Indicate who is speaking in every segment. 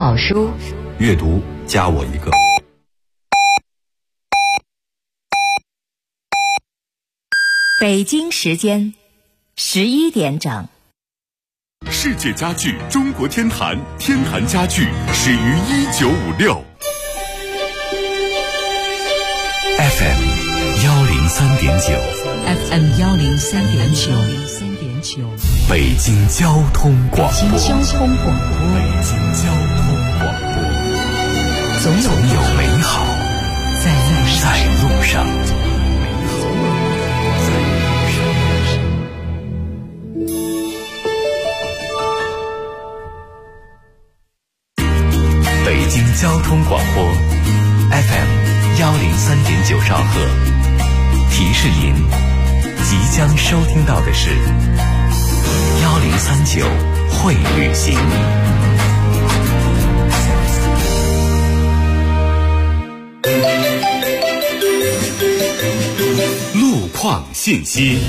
Speaker 1: 好书，
Speaker 2: 阅读加我一个。
Speaker 3: 北京时间11点整。
Speaker 4: 世界家具中国天坛，天坛家具始于1956。
Speaker 5: FM 103.9
Speaker 3: FM 103.9，
Speaker 5: 北京交通广播。
Speaker 3: 北京交通广播，总有美好在路上。
Speaker 5: 北京交通广播 FM 103.9兆赫，提示您即将收听到的是1039会旅行。
Speaker 4: 路况信息。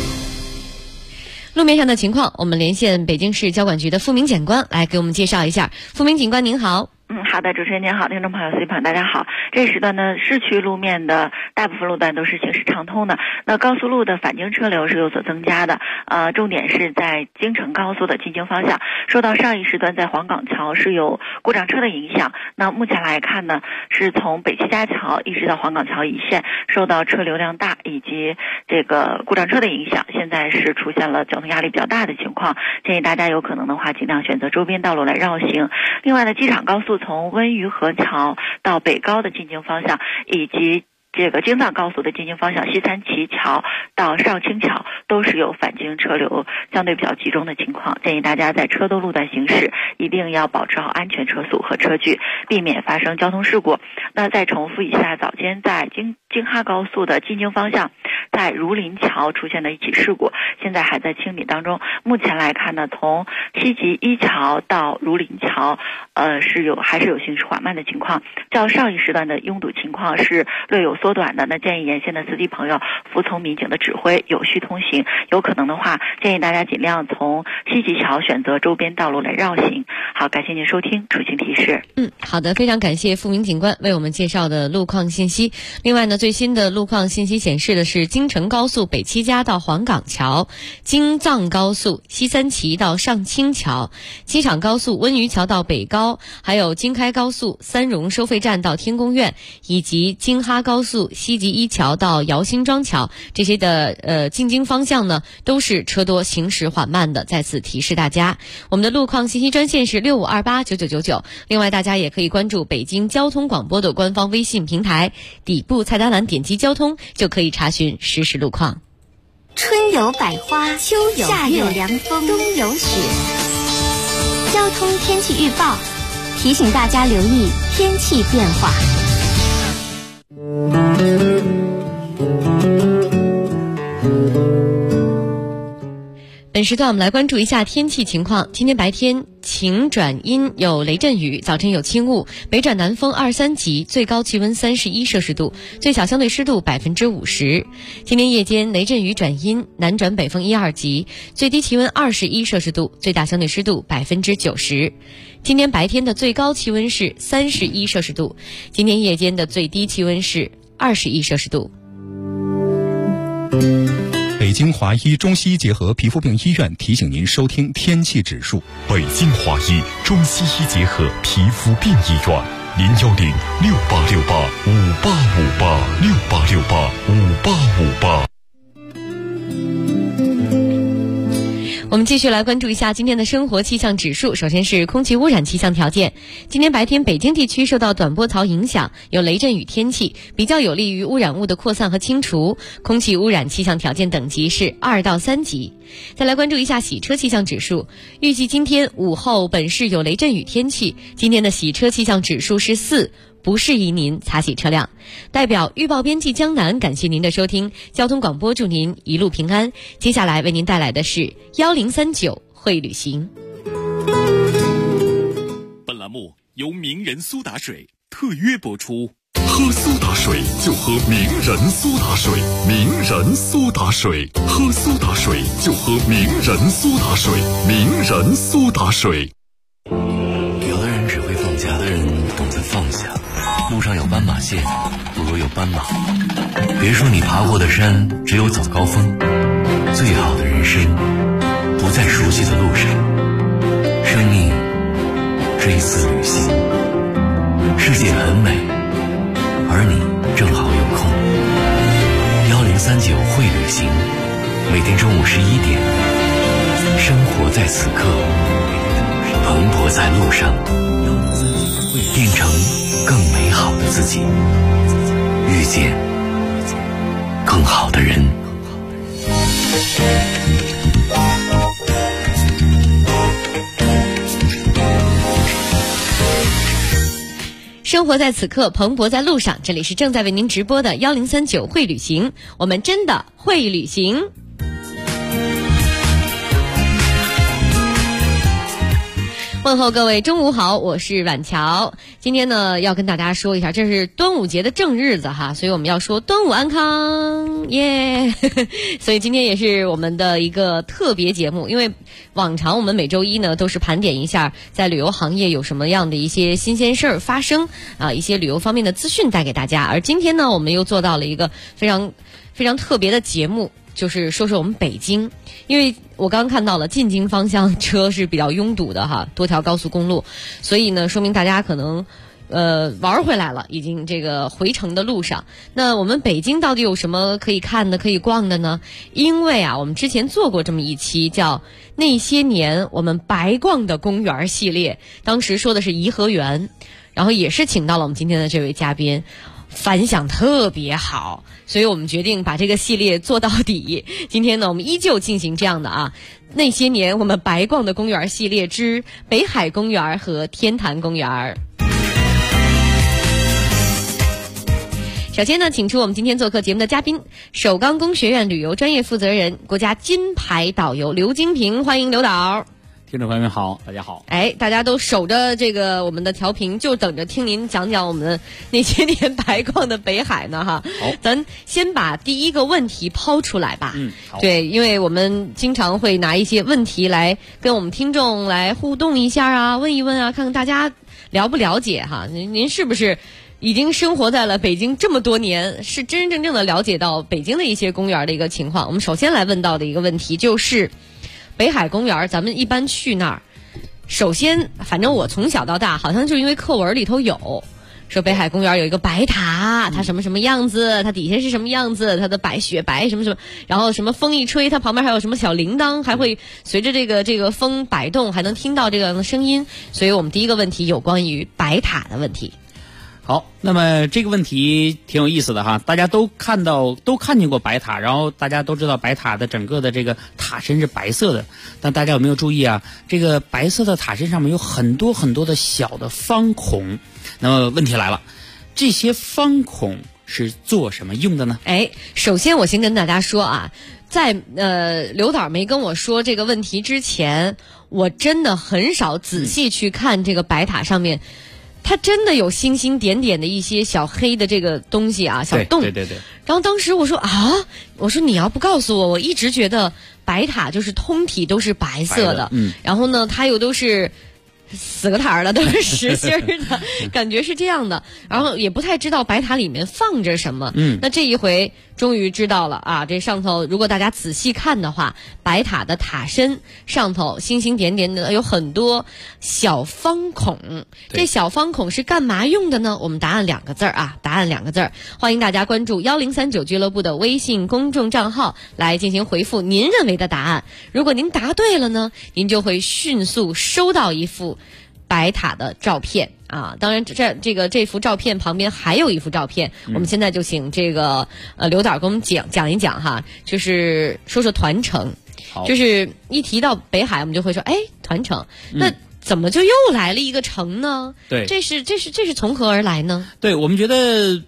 Speaker 6: 路面上的情况，我们连线北京市交管局的付明检官来给我们介绍一下。付明警官您好。
Speaker 7: 好的，主持人您好，听众朋友、随朋友大家好。这时段呢，市区路面的大部分路段都是行驶畅通的。那高速路的返京车流是有所增加的，重点是在京承高速的进京方向，受到上一时段在黄岗桥是有故障车的影响。那目前来看呢，是从北七家桥一直到黄岗桥一线，受到车流量大以及这个故障车的影响，现在是出现了交通压力比较大的情况，建议大家有可能的话尽量选择周边道路来绕行。另外呢，机场高速从温榆河桥到北高的进京方向，以及这个京藏高速的进京方向，西三旗桥到上清桥都是有返京车流相对比较集中的情况，建议大家在车多路段行驶一定要保持好安全车速和车距，避免发生交通事故。那再重复一下，早间在京哈高速的进京方向，在儒林桥出现的一起事故，现在还在清理当中。目前来看呢，从西吉一桥到儒林桥，还是有行驶缓慢的情况，较上一时段的拥堵情况是略有缩短的。那建议沿线的司机朋友服从民警的指挥，有序通行。有可能的话，建议大家尽量从西吉桥选择周边道路来绕行。好，感谢您收听出行提示。
Speaker 6: 好的，非常感谢付明警官为我们介绍的路况信息。另外呢，最新的路况信息显示的是京承高速北七家到黄岗桥，京藏高速西三旗到上清桥，机场高速温榆桥到北高，还有京开高速三荣收费站到天宫苑，以及京哈高速西吉一桥到姚辛庄桥，这些的进京方向呢都是车多行驶缓慢的，再次提示大家。我们的路况信息专线是65289999，另外大家也可以关注北京交通广播的官方微信平台，底部菜单栏点击交通就可以查询实时路况。
Speaker 8: 春有百花，秋有夏有凉风，冬有雪。交通天气预报提醒大家留意天气变化。
Speaker 6: 本时段我们来关注一下天气情况。今天白天晴转阴，有雷阵雨，早晨有轻雾，北转南风2、3级，最高气温31摄氏度，最小相对湿度50%。今天夜间雷阵雨转阴，南转北风1、2级，最低气温21摄氏度，最大相对湿度90%。今天白天的最高气温是31摄氏度，今天夜间的最低气温是21摄氏度。
Speaker 9: 北京华医中西医结合皮肤病医院提醒您收听天气指数。
Speaker 4: 北京华医中西医结合皮肤病医院，0106868585868，686858。
Speaker 6: 我们继续来关注一下今天的生活气象指数。首先是空气污染气象条件。今天白天北京地区受到短波槽影响，有雷阵雨天气，比较有利于污染物的扩散和清除，空气污染气象条件等级是2到3级。再来关注一下洗车气象指数。预计今天午后本市有雷阵雨天气，今天的洗车气象指数是4，不适宜您擦洗车辆。代表预报编辑江南感谢您的收听，交通广播祝您一路平安。接下来为您带来的是1039会旅行。
Speaker 4: 本栏目由名人苏打水特约播出。喝苏打水就喝名人苏打水，名人苏打水，喝苏打水就喝名人苏打水，名人苏打水。
Speaker 5: 有的人只会放放下。路上有斑马线，不如有斑马。别说你爬过的山只有早高峰，最好的人生不在熟悉的路上。生命是一次旅行，世界很美，而你正好有空。1039会旅行，每天中午11点，生活在此刻，蓬勃在路上，变成更美好的自己，遇见更好的人。
Speaker 6: 生活在此刻，蓬勃在路上。这里是正在为您直播的1039会旅行，我们真的会旅行。问候各位中午好，我是阮乔。今天呢要跟大家说一下，这是端午节的正日子哈，所以我们要说端午安康耶所以今天也是我们的一个特别节目，因为往常我们每周一呢都是盘点一下在旅游行业有什么样的一些新鲜事儿发生啊，一些旅游方面的资讯带给大家。而今天呢我们又做到了一个非常非常特别的节目，就是说说我们北京。因为我刚看到了进京方向车是比较拥堵的哈，多条高速公路，所以呢说明大家可能玩回来了，已经这个回程的路上。那我们北京到底有什么可以看的可以逛的呢？因为啊我们之前做过这么一期叫那些年我们白逛的公园系列，当时说的是颐和园，然后也是请到了我们今天的这位嘉宾，反响特别好，所以我们决定把这个系列做到底。今天呢我们依旧进行这样的啊，那些年我们白逛的公园系列之北海公园和天坛公园。首先呢请出我们今天做客节目的嘉宾，首钢工学院旅游专业负责人，国家金牌导游刘金平，欢迎刘导。
Speaker 1: 听众朋友们好，大家好。
Speaker 6: 大家都守着这个我们的调频，就等着听您讲讲我们的那些年白逛的北海呢哈。好，咱先把第一个问题抛出来吧。好。对，因为我们经常会拿一些问题来跟我们听众来互动一下啊，问一问啊，看看大家了不了解哈。您是不是已经生活在了北京这么多年，是真真正正的了解到北京的一些公园的一个情况？我们首先来问到的一个问题就是北海公园，咱们一般去那儿，首先反正我从小到大好像就因为课文里头有说北海公园有一个白塔，它什么什么样子，它底下是什么样子，它的雪白什么什么，然后什么风一吹，它旁边还有什么小铃铛，还会随着这个风摆动，还能听到这样的声音。所以我们第一个问题有关于白塔的问题。
Speaker 1: 好，那么这个问题挺有意思的哈，大家都看见过白塔，然后大家都知道白塔的整个的这个塔身是白色的，但大家有没有注意啊？这个白色的塔身上面有很多很多的小的方孔。那么问题来了，这些方孔是做什么用的呢？
Speaker 6: 首先我先跟大家说啊，在刘导没跟我说这个问题之前，我真的很少仔细去看这个白塔上面。它真的有星星点点的一些小黑的这个东西啊，小洞。对。然后当时我说你要不告诉我，我一直觉得白塔就是通体都是白色的。然后呢，它又都是死个塔的，都是实心的，感觉是这样的。然后也不太知道白塔里面放着什么。那这一回终于知道了啊！这上头如果大家仔细看的话，白塔的塔身上头星星点点的有很多小方孔。这小方孔是干嘛用的呢？我们答案两个字啊，答案两个字。欢迎大家关注1039俱乐部的微信公众账号来进行回复您认为的答案。如果您答对了呢，您就会迅速收到一幅白塔的照片啊。当然这幅照片旁边还有一幅照片。我们现在就请这个刘导给我们讲一讲哈，就是说说团城。就是一提到北海我们就会说团城，那怎么就又来了一个城呢？对，这是从何而来呢？
Speaker 1: 对，我们觉得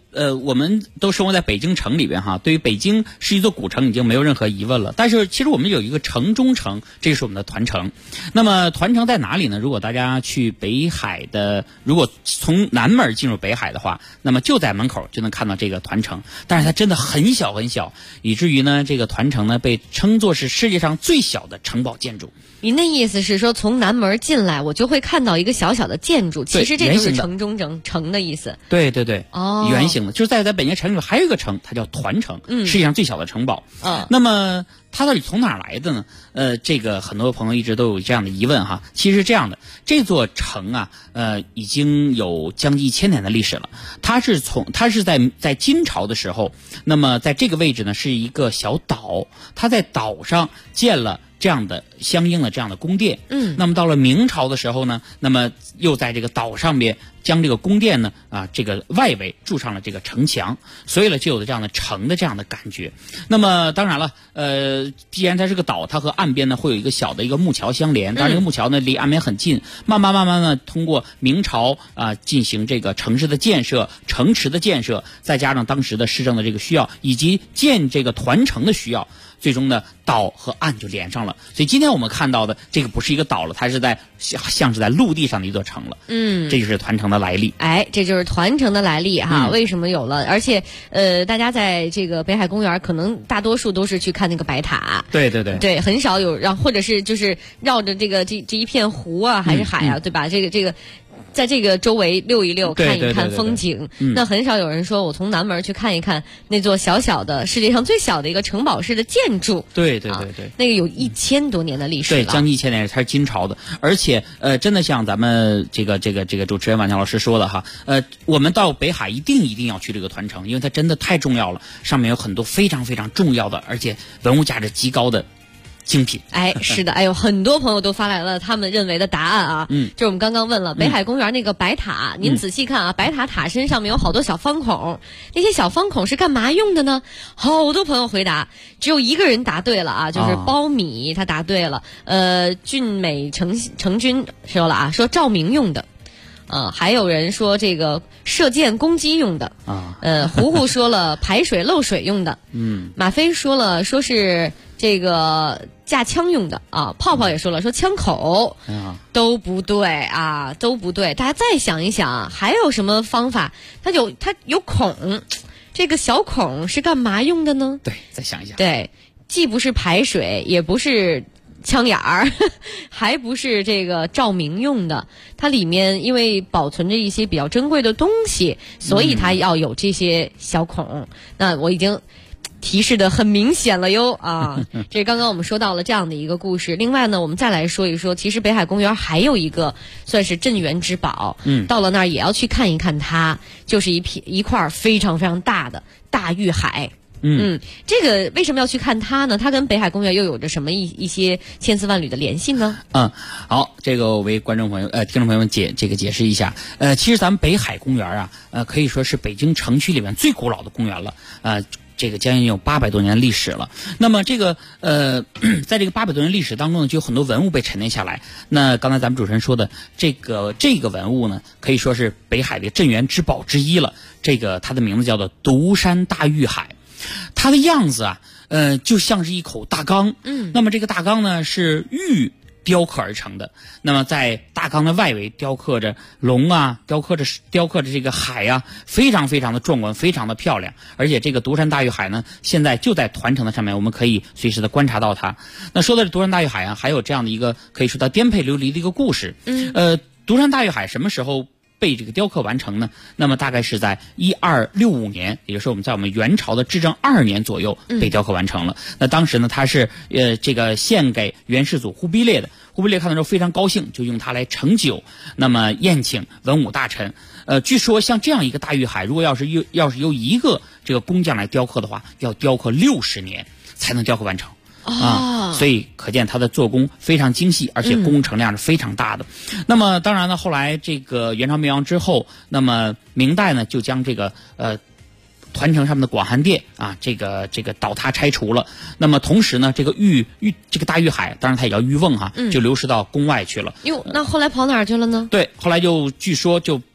Speaker 1: 我们都生活在北京城里边哈，对于北京是一座古城已经没有任何疑问了。但是其实我们有一个城中城，这是我们的团城。那么团城在哪里呢？如果大家去北海的，如果从南门进入北海的话，那么就在门口就能看到这个团城。但是它真的很小很小，以至于呢这个团城呢被称作是世界上最小的城堡建筑。
Speaker 6: 您的意思是说，从南门进来，我就会看到一个小小的建筑，其实这就是城中城的意思。
Speaker 1: 对对对，
Speaker 6: 哦，
Speaker 1: 圆形的，就是在北京城里还有一个城，它叫团城，世界上最小的城堡。那么它到底从哪儿来的呢？这个很多朋友一直都有这样的疑问哈。其实是这样的，这座城啊，已经有将近1000年的历史了。它是在金朝的时候，那么在这个位置呢是一个小岛，它在岛上建了这样的相应的这样的宫殿。那么到了明朝的时候呢，那么又在这个岛上边将这个宫殿呢这个外围筑上了这个城墙，所以呢就有了这样的城的这样的感觉。那么当然了，既然它是个岛，它和岸边呢会有一个小的一个木桥相连，当然这个木桥呢离岸边很近，慢慢的通过明朝进行这个城市的建设、城池的建设，再加上当时的市政的这个需要，以及建这个团城的需要，最终呢岛和岸就连上了。所以今天我们看到的这个不是一个岛了，它是像是在陆地上的一座城了。这就是团城的来历。
Speaker 6: 这就是团城的来历哈。为什么有了？而且大家在这个北海公园可能大多数都是去看那个白塔。对，很少有或者是就是绕着这一片湖啊还是海啊，对吧？这个在这个周围溜一溜，看一看风景。那很少有人说我从南门去看一看那座小小的世界上最小的一个城堡式的建筑。对，那个有1000多年的历史了。
Speaker 1: 对，将近1000年，它是金朝的。而且真的像咱们这个主持人婉强老师说的哈，我们到北海一定要去这个团城，因为它真的太重要了，上面有很多非常非常重要的而且文物价值极高的精品。
Speaker 6: 是的，很多朋友都发来了他们认为的答案啊。就是我们刚刚问了北海公园那个白塔，您仔细看啊，白塔塔身上面有好多小方孔，那些小方孔是干嘛用的呢？好多朋友回答，只有一个人答对了啊，就是苞米，他答对了。俊美成军说了啊，说照明用的。还有人说这个射箭攻击用的胡胡说了排水漏水用的。马飞说了说是这个架枪用的啊。泡泡也说了说枪口。都不对啊，都不对。大家再想一想，还有什么方法？它有孔，这个小孔是干嘛用的呢？
Speaker 1: 对，再想一想。
Speaker 6: 对，既不是排水，也不是枪眼儿，还不是这个照明用的。它里面因为保存着一些比较珍贵的东西，所以它要有这些小孔。那我已经提示的很明显了哟啊！这刚刚我们说到了这样的一个故事。另外呢，我们再来说一说，其实北海公园还有一个算是镇园之宝。到了那儿也要去看一看它，就是一块非常非常大的大玉海。这个为什么要去看它呢？它跟北海公园又有着什么一些千丝万缕的联系呢？
Speaker 1: 好，这个我为观众朋友听众朋友们解释一下。其实咱们北海公园可以说是北京城区里面最古老的公园了。这个将近有800多年的历史了。那么这个在这个800多年历史当中呢，就有很多文物被沉淀下来。那刚才咱们主持人说的这个文物呢，可以说是北海的镇园之宝之一了。这个它的名字叫做独山大玉海。它的样子就像是一口大缸。那么这个大缸呢是玉雕刻而成的。那么在大缸的外围雕刻着龙雕刻着这个海非常非常的壮观，非常的漂亮。而且这个独山大玉海呢，现在就在团城的上面，我们可以随时的观察到它。那说到这独山大玉海还有这样的一个可以说到颠沛流离的一个故事。独山大玉海什么时候被这个雕刻完成呢？那么大概是在1265年，也就是我们在我们元朝的至正2年左右被雕刻完成了。那当时呢，它是这个献给元世祖忽必烈的。忽必烈看到之后非常高兴，就用它来盛酒，那么宴请文武大臣。据说像这样一个大玉海，如果要是由一个这个工匠来雕刻的话，要雕刻60年才能雕刻完成。所以可见它的做工非常精细，而且工程量是非常大的。那么当然呢，后来这个元朝灭亡之后，那么明代呢就将这个团城上面的广寒殿这个倒塌拆除了。那么同时呢，这个这个大玉海，当然它也叫玉瓮就流失到宫外去了。
Speaker 6: 那后来跑哪儿去了呢？
Speaker 1: 对，后来就据说就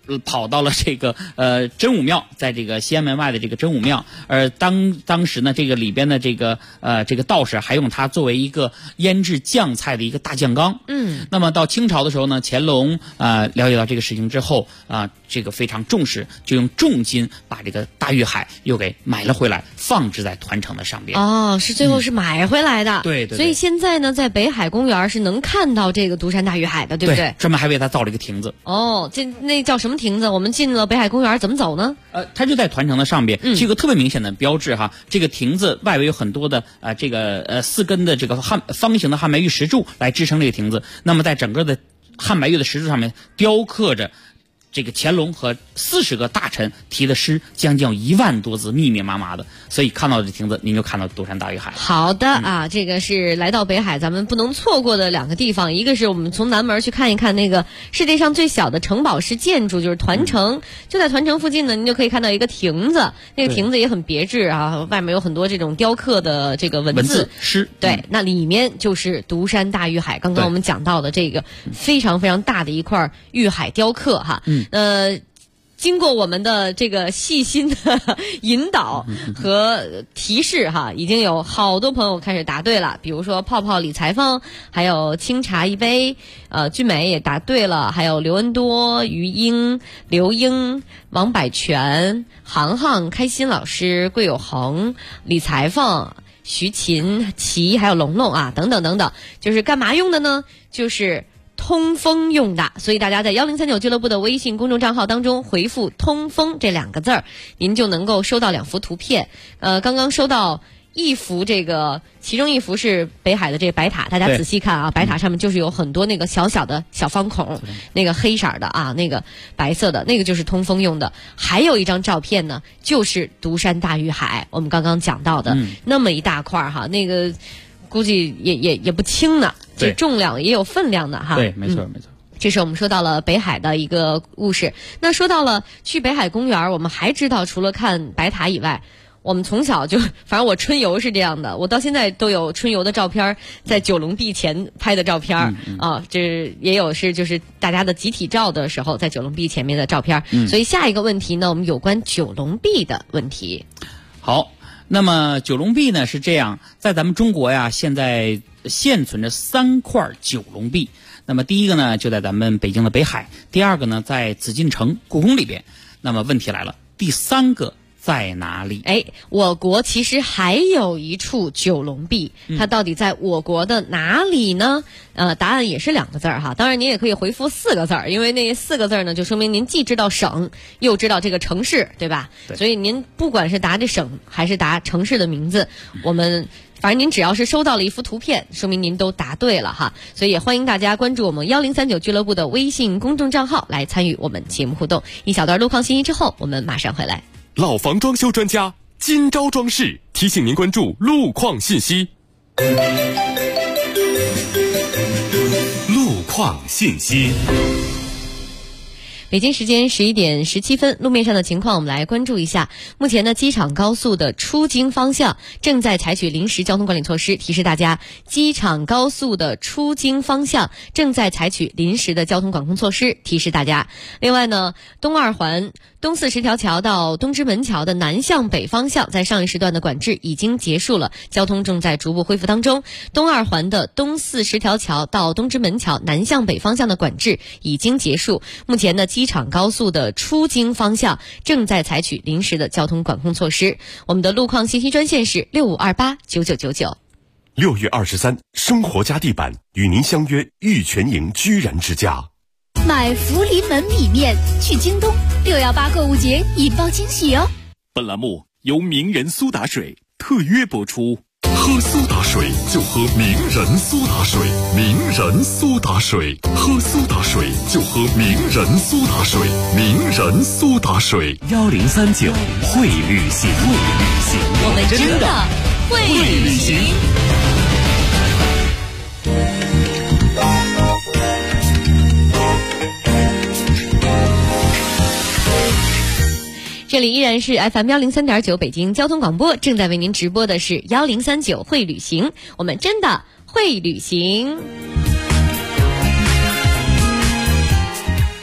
Speaker 1: 跑到了这个真武庙，在这个西安门外的这个真武庙，而当时呢，这个里边的这个道士还用它作为一个腌制酱菜的一个大酱缸。那么到清朝的时候呢，乾隆了解到这个事情之后这个非常重视，就用重金把这个大玉海又给买了回来，放置在团城的上边。
Speaker 6: 是最后是买回来的。
Speaker 1: 对。
Speaker 6: 所以现在呢，在北海公园是能看到这个独山大玉海的，对不对？
Speaker 1: 专门还为它造了一个亭子。
Speaker 6: 那叫什么亭子？我们进了北海公园怎么走呢？
Speaker 1: 它就在团城的上边，是一个特别明显的标志哈。这个亭子外围有很多的这个4根的这个方形的汉白玉石柱来支撑这个亭子。那么在整个的汉白玉的石柱上面雕刻着这个乾隆和40个大臣题的诗，将近1万多字，密密麻麻的。所以看到这亭子，您就看到独山大玉海。
Speaker 6: 好的这个是来到北海咱们不能错过的2个地方，一个是我们从南门去看一看那个世界上最小的城堡式建筑，就是团城。就在团城附近呢，您就可以看到一个亭子，那个亭子也很别致外面有很多这种雕刻的这个文字
Speaker 1: 诗。
Speaker 6: 对，那里面就是独山大玉海，刚刚我们讲到的这个非常非常大的一块玉海雕刻经过我们的这个细心的引导和提示已经有好多朋友开始答对了。比如说泡泡理裁缝，还有清茶一杯，俊美也答对了，还有刘恩多、于英、刘英、王百全、航航、开心老师、桂有恒、理裁缝、徐琴、齐，还有龙龙等等等等。就是干嘛用的呢？就是通风用的，所以大家在1039俱乐部的微信公众账号当中回复通风这2个字儿，您就能够收到2幅图片。刚刚收到一幅，这个其中一幅是北海的这个白塔，大家仔细看白塔上面就是有很多那个小小的小方孔，那个黑色的那个白色的那个就是通风用的。还有一张照片呢，就是独山大玉海，我们刚刚讲到的那么一大块那个估计也不轻呢，这重量也有分量的
Speaker 1: 对，没错。
Speaker 6: 这是我们说到了北海的一个故事。那说到了去北海公园，我们还知道除了看白塔以外，我们从小就，反正我春游是这样的，我到现在都有春游的照片，在九龙壁前拍的照片这也有是就是大家的集体照的时候在九龙壁前面的照片。所以下一个问题呢，我们有关九龙壁的问题。
Speaker 1: 好，那么九龙壁呢是这样，在咱们中国呀，现在现存着3块九龙壁。那么第一个呢就在咱们北京的北海，第二个呢在紫禁城故宫里边。那么问题来了，第3个在哪里？
Speaker 6: 我国其实还有一处九龙壁，它到底在我国的哪里呢？答案也是2个字哈。当然您也可以回复4个字，因为那4个字呢，就说明您既知道省，又知道这个城市，对吧？对。所以您不管是答这省还是答城市的名字，我们反正您只要是收到了一幅图片，说明您都答对了哈。所以也欢迎大家关注我们1039俱乐部的微信公众账号来参与我们节目互动。一小段路况信息之后，我们马上回来。
Speaker 4: 老房装修专家今朝装饰提醒您关注路况信息。路况信息。
Speaker 6: 北京时间11点17分，路面上的情况我们来关注一下。目前呢，机场高速的出京方向正在采取临时交通管理措施，提示大家，机场高速的出京方向正在采取临时的交通管控措施，提示大家。另外呢，东二环东四十条桥到东直门桥的南向北方向，在上一时段的管制已经结束了，交通正在逐步恢复当中。东二环的东四十条桥到东直门桥南向北方向的管制已经结束。目前呢，机场高速的出京方向正在采取临时的交通管控措施。我们的路况信息专线是65289999。
Speaker 4: 6月23，生活家地板与您相约玉泉营居然之家。
Speaker 10: 买福临门米面去京东，618购物节引爆惊喜哦！
Speaker 4: 本栏目由名人苏打水特约播出。喝苏打水就喝名人苏打水，名人苏打水，喝苏打水就喝名人苏打水，名人苏打水。
Speaker 5: 1039会旅行，
Speaker 6: 我们真的会旅行。这里依然是 FM 103.9北京交通广播，正在为您直播的是1039会旅行，我们真的会旅行。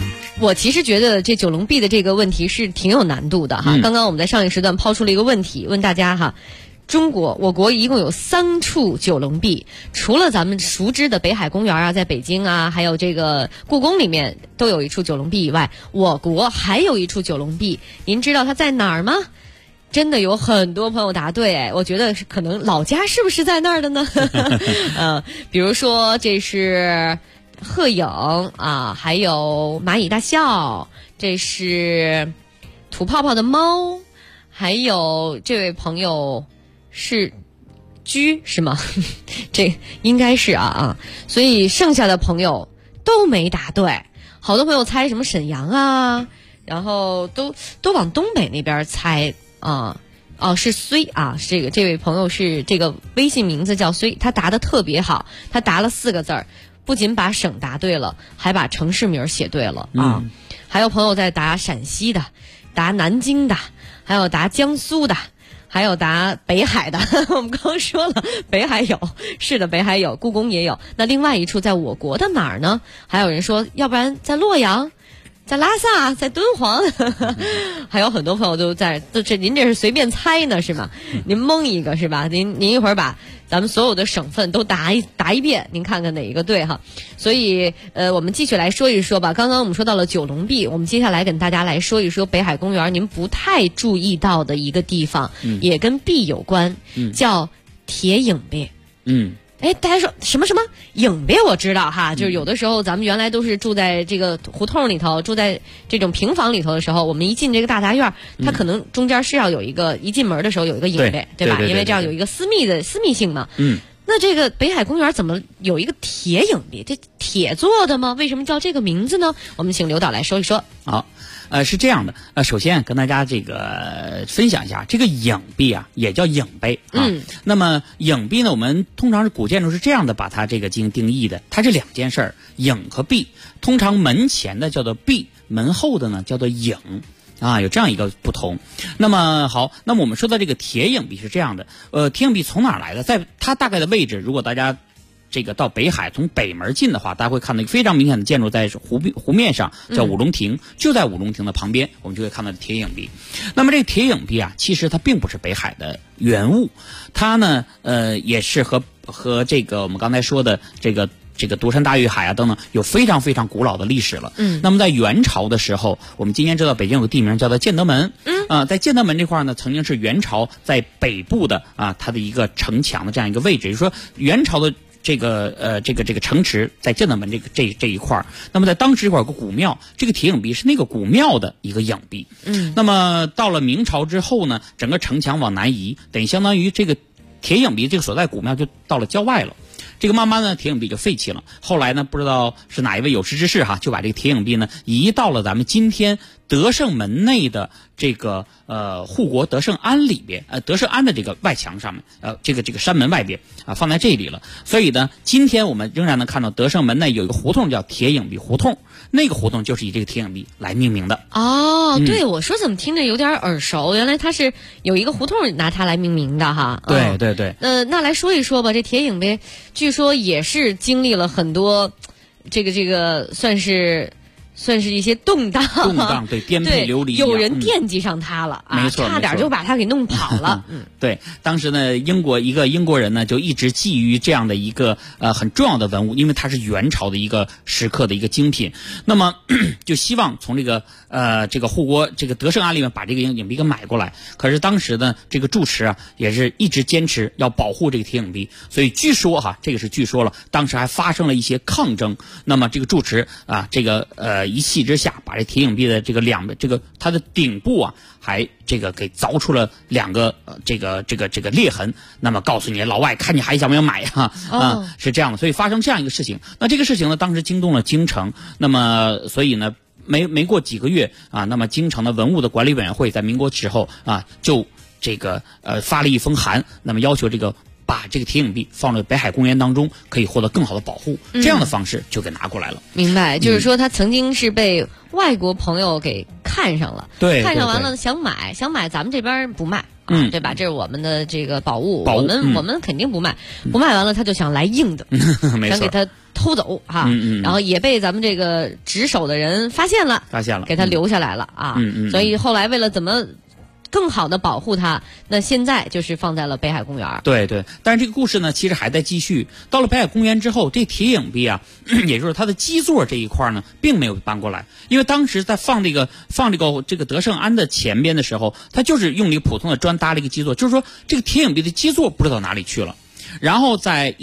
Speaker 6: 我其实觉得这九龙壁的这个问题是挺有难度的哈。刚刚我们在上一时段抛出了一个问题，问大家哈，我国一共有3处九龙壁，除了咱们熟知的北海公园啊，在北京啊，还有这个故宫里面都有一处九龙壁以外，我国还有一处九龙壁，您知道它在哪儿吗？真的有很多朋友答对，我觉得可能老家是不是在那儿的呢？比如说这是鹤影啊，还有蚂蚁大笑，这是吐泡泡的猫，还有这位朋友是居是吗？这应该是啊，所以剩下的朋友都没答对，好多朋友猜什么沈阳啊，然后都往东北那边猜啊。是虽啊，这位朋友是这个微信名字叫虽，他答得特别好，他答了4个字儿，不仅把省答对了，还把城市名写对了啊。还有朋友在答陕西的，答南京的，还有答江苏的，还有答北海的。我们刚刚说了，北海有，是的，北海有，故宫也有。那另外一处在我国的哪儿呢？还有人说，要不然在洛阳。在拉萨，在敦煌，还有很多朋友都在，您这是随便猜呢是吗？您蒙一个是吧？您一会儿把咱们所有的省份都答一遍，您看看哪一个对哈。所以我们继续来说一说吧。刚刚我们说到了九龙壁，我们接下来跟大家来说一说北海公园您不太注意到的一个地方，也跟壁有关，叫铁影壁。大家说什么影壁我知道哈，就是有的时候咱们原来都是住在这个胡同里头，住在这种平房里头的时候，我们一进这个大杂院，它可能中间是要有一个，一进门的时候有一个影壁，对吧？因为这样有一个私密性嘛。那这个北海公园怎么有一个铁影壁？这铁做的吗？为什么叫这个名字呢？我们请刘导来说一说。
Speaker 1: 好。是这样的，首先跟大家这个分享一下，这个影壁啊，也叫影碑啊。那么影壁呢，我们通常是古建筑是这样的把它这个进行定义的，它是2件事儿，影和壁。通常门前的叫做壁，门后的呢叫做影。有这样一个不同。那么好，那么我们说的这个铁影壁是这样的，铁影壁从哪儿来的？在它大概的位置，如果大家这个到北海从北门进的话，大家会看到一个非常明显的建筑在湖面上，叫五龙亭，就在五龙亭的旁边，我们就会看到铁影壁。那么这个铁影壁啊，其实它并不是北海的原物，它呢也是和这个我们刚才说的这个独山大玉海啊等等有非常非常古老的历史了。那么在元朝的时候，我们今天知道北京有个地名叫做建德门。在建德门这块呢，曾经是元朝在北部的它的一个城墙的这样一个位置，也就是说元朝的这个城池在建德门这一块。那么在当时这块有个古庙，这个铁影壁是那个古庙的一个影壁。那么到了明朝之后呢，整个城墙往南移，等于相当于这个铁影壁这个所在古庙就到了郊外了。这个慢慢呢，铁影壁就废弃了。后来呢，不知道是哪一位有识之士就把这个铁影壁呢移到了咱们今天德胜门内的这个护国德胜庵里边，德胜庵的这个外墙上面，这个山门外边放在这里了。所以呢，今天我们仍然能看到德胜门内有一个胡同叫铁影壁胡同，那个胡同就是以这个铁影壁来命名的。
Speaker 6: 对，我说怎么听着有点耳熟，原来它是有一个胡同拿它来命名的哈。
Speaker 1: 对对对。
Speaker 6: 那来说一说吧，这铁影壁据说也是经历了很多，这个算是一些动荡，
Speaker 1: 对，颠沛流离，
Speaker 6: 有人惦记上他了
Speaker 1: 没错，
Speaker 6: 差点就把他给弄跑了。
Speaker 1: 对，当时呢，一个英国人呢就一直觊觎这样的一个很重要的文物，因为它是元朝的一个时刻的一个精品，那么就希望从这个护国这个德胜庵里面把这个影壁给买过来。可是当时呢，这个住持也是一直坚持要保护这个铁影壁，所以据说这个是据说了，当时还发生了一些抗争。那么这个住持一气之下，把这铁影壁的它的顶部还给凿出了2个这个裂痕。那么告诉你老外，看你还想不想买是这样的。所以发生这样一个事情，那这个事情呢，当时惊动了京城。那么所以呢，没过几个月那么京城的文物的管理委员会在民国时候就发了一封函，那么要求把这个铁影壁放在北海公园当中，可以获得更好的保护。这样的方式就给拿过来了。
Speaker 6: 明白，就是说他曾经是被外国朋友给看上了，
Speaker 1: 对，
Speaker 6: 看上完了想买，咱们这边不卖对吧？这是我们的这个宝物，我们肯定不卖，不卖完了他就想来硬的，想给他偷走哈，然后也被咱们这个值守的人发现了，给他留下来了啊，所以后来为了怎么更好的保护它，那现在就是放在了北海公园。
Speaker 1: 对，但是这个故事呢，其实还在继续。到了北海公园之后，这铁影壁啊，也就是它的基座这一块呢，并没有搬过来，因为当时在放这个德胜安的前边的时候，它就是用一个普通的砖搭了一个基座，就是说这个铁影壁的基座不知道哪里去了。然后在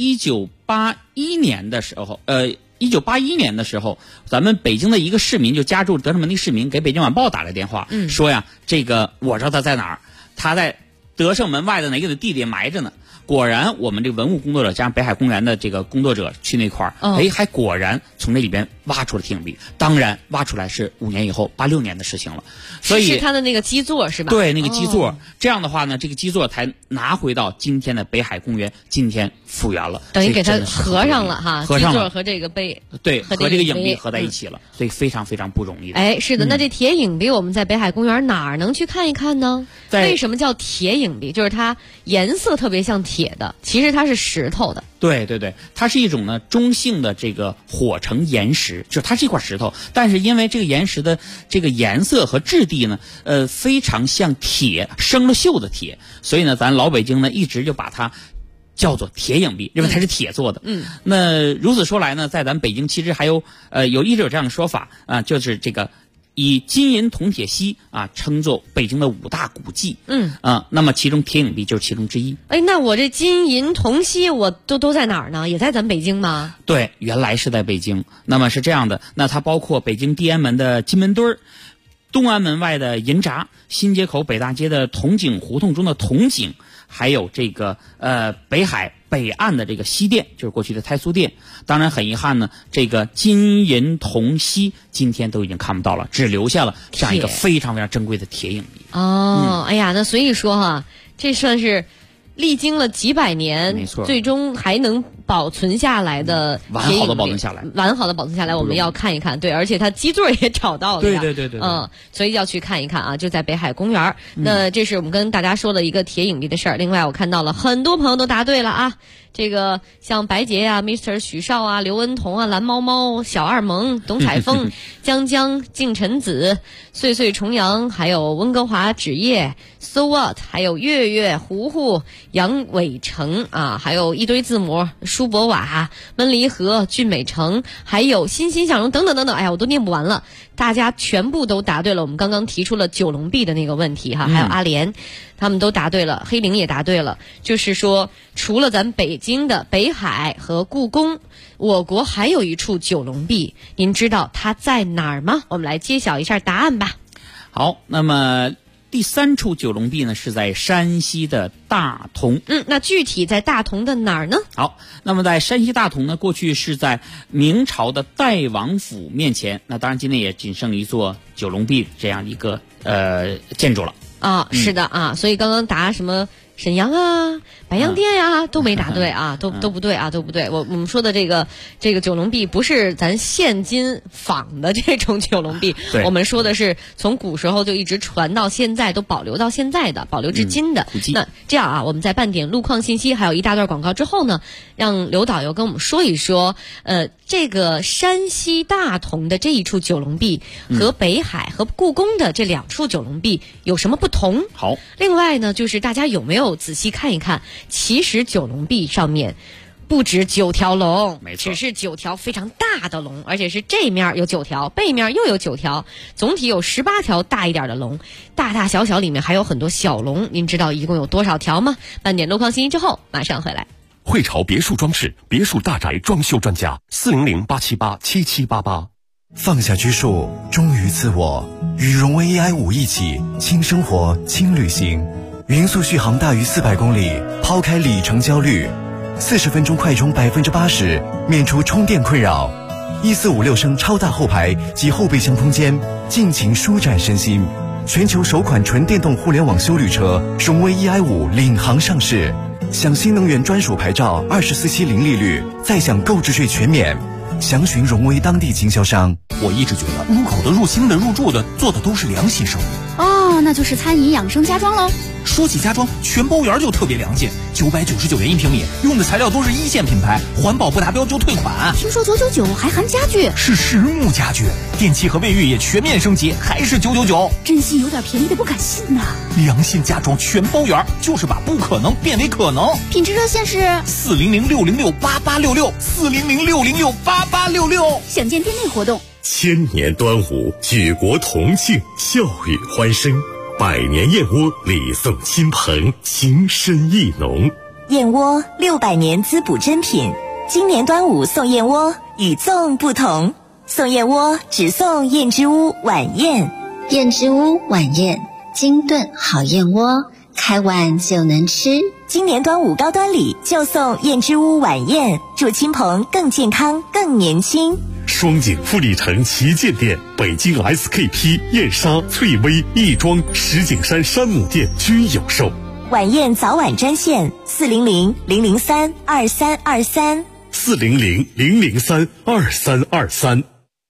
Speaker 1: 1981年的时候，咱们北京的一个市民就家住德胜门的市民给北京晚报打来电话，说呀，这个我知道他在哪儿，他在德胜门外的哪个地点埋着呢。果然，我们这个文物工作者加上北海公园的这个工作者去那块儿，还果然从那里边挖出了铁影壁。当然，挖出来是5年以后，86年的事情了。所以
Speaker 6: 是他的那个基座是吧？
Speaker 1: 对，那个基座。这样的话呢，这个基座才拿回到今天的北海公园，今天复原了，
Speaker 6: 等于给它合上了哈，
Speaker 1: 合上了，
Speaker 6: 基座和这个
Speaker 1: 和这个影壁合在一起了，所以非常非常不容易的。
Speaker 6: 哎，是的，那这铁影壁我们在北海公园哪儿能去看一看呢？为什么叫铁影壁？就是它颜色特别像铁的，其实它是石头的。
Speaker 1: 对，它是一种呢中性的这个火成岩石，就它是一块石头，但是因为这个岩石的这个颜色和质地呢，非常像铁，生了锈的铁，所以呢，咱老北京呢一直就把它叫做铁影壁，认为它是铁做的。那如此说来呢，在咱北京其实还有一直有这样的说法啊，就是这个以金银铜铁锡啊称作北京的5大古迹。那么其中铁影壁就是其中之一。
Speaker 6: 哎，那我这金银铜锡我都在哪儿呢？也在咱北京吗？
Speaker 1: 对，原来是在北京。那么是这样的，那它包括北京地安门的金门墩儿，东安门外的银闸，新街口北大街的铜井胡同中的铜井，还有这个北海北岸的这个西店，就是过去的太素店。当然很遗憾呢，这个金银铜锡今天都已经看不到了，只留下了这样一个非常非常珍贵的铁影壁。
Speaker 6: 哎呀，那所以说哈，这算是历经了几百年，
Speaker 1: 没错，
Speaker 6: 最终还能保存下来的，
Speaker 1: 完好的保存下来，
Speaker 6: 我们要看一看。对，而且它基座也找到了，
Speaker 1: 对，
Speaker 6: 所以要去看一看啊，就在北海公园。那这是我们跟大家说的一个铁影壁的事儿。另外，我看到了很多朋友都答对了啊。这个像白洁啊、Mr. 许绍啊、刘文彤啊、蓝猫猫、小二萌、董彩凤、江江、静晨子、岁岁重阳，还有温哥华纸业、So What， 还有月月、糊糊、杨伟成啊，还有一堆字母，舒博瓦、温离河、俊美城，还有欣欣向荣等等等等。哎呀，我都念不完了。大家全部都答对了，我们刚刚提出了九龙壁的那个问题哈，还有阿莲，他们都答对了，黑灵也答对了。就是说，除了咱北京的北海和故宫，我国还有一处九龙壁，您知道它在哪儿吗？我们来揭晓一下答案吧。
Speaker 1: 好，那么第3处九龙壁呢是在山西的大同。
Speaker 6: 那具体在大同的哪儿呢？
Speaker 1: 好，那么在山西大同呢，过去是在明朝的代王府面前，那当然今天也仅剩一座九龙壁这样一个建筑了。
Speaker 6: 是的啊，所以刚刚答什么沈阳啊、白洋淀呀都没答对啊，都不对啊，都不对。我们说的这个九龙壁不是咱现今仿的这种九龙壁，我们说的是从古时候就一直传到现在，都保留到现在的，保留至今的。那这样啊，我们在半点路况信息还有一大段广告之后呢，让刘导游跟我们说一说，这个山西大同的这一处九龙壁和北海和故宫的这2处九龙壁有什么不同？
Speaker 1: 好，
Speaker 6: 另外呢，就是大家有没有仔细看一看，其实九龙壁上面不止9条龙，
Speaker 1: 没错，
Speaker 6: 只是9条非常大的龙，而且是这面有9条，背面又有9条，总体有18条大一点的龙，大大小小里面还有很多小龙。您知道一共有多少条吗？半点路况信息之后马上回来。
Speaker 4: 汇潮别墅装饰别墅大宅装修专家400-878-7788。
Speaker 11: 放下拘束，忠于自我，与荣威 AI5一起轻生活轻旅行。匀速续航大于400公里，抛开里程焦虑，40分钟快充80%，免除充电困扰。1456升超大后排及后备箱空间，尽情舒展身心。全球首款纯电动互联网休旅车荣威 EI5领航上市，享新能源专属牌照，24期零利率，再享购置税全免。详询荣威当地经销商。
Speaker 12: 我一直觉得入口的、入心的、入住的做的都是良心生意。
Speaker 10: 那就是餐饮养生家装喽。
Speaker 12: 说起家装，全包园就特别良心，999元1平米，用的材料都是1线品牌，环保不达标就退款。
Speaker 10: 听说999还含家具，
Speaker 12: 是实木家具，电器和卫浴也全面升级，还是999。
Speaker 10: 真心有点便宜的不敢信呐！
Speaker 12: 良心家装全包园，就是把不可能变为可能。
Speaker 10: 品质热线是
Speaker 12: 400-606-8866，400-606-8866。
Speaker 10: 想见店内活动。
Speaker 4: 千年端午，举国同庆，笑语欢声。100年燕窝，礼送亲朋，情深意浓。
Speaker 13: 燕窝600年滋补珍品，今年端午送燕窝，与粽不同。送燕窝只送燕之屋晚宴，
Speaker 14: 燕之屋晚宴，精炖好燕窝，开碗就能吃。
Speaker 13: 今年端午高端礼就送燕之屋晚宴，祝亲朋更健康更年轻。
Speaker 4: 双井富力城旗舰店、北京 SKP、燕莎、翠微、亦庄、石景山山姆店均有售。
Speaker 13: 晚宴早晚专线400-003-2323
Speaker 4: 400-003-2323。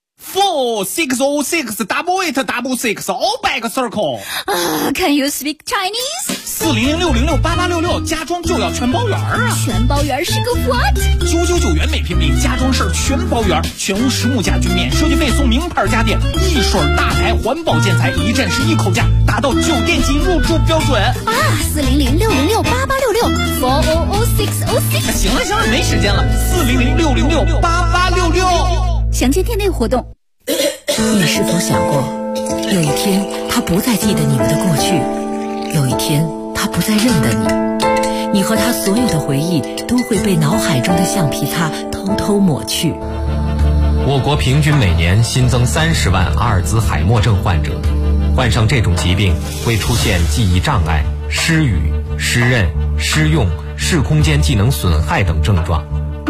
Speaker 12: 4606888 all back circle。
Speaker 10: Can you speak Chinese？
Speaker 12: 400-606-8866，家装就要全包园啊！
Speaker 10: 全包园是个 what？
Speaker 12: 999元每平米，家装事儿全包园，全屋实木家具免设计费送名牌家电，一水大牌环保建材，一站式一口价，达到酒店级入住标准啊
Speaker 10: ！400-606-8866
Speaker 12: 行了，没时间了，400-606-8866。
Speaker 10: 详见店内活动。
Speaker 3: 你是否想过，有一天他不再记得你们的过去，有一天他不再认得你，你和他所有的回忆都会被脑海中的橡皮擦偷偷抹去。
Speaker 15: 我国平均每年新增30万阿尔兹海默症患者，患上这种疾病会出现记忆障碍、失语、失认、失用、视空间技能损害等症状。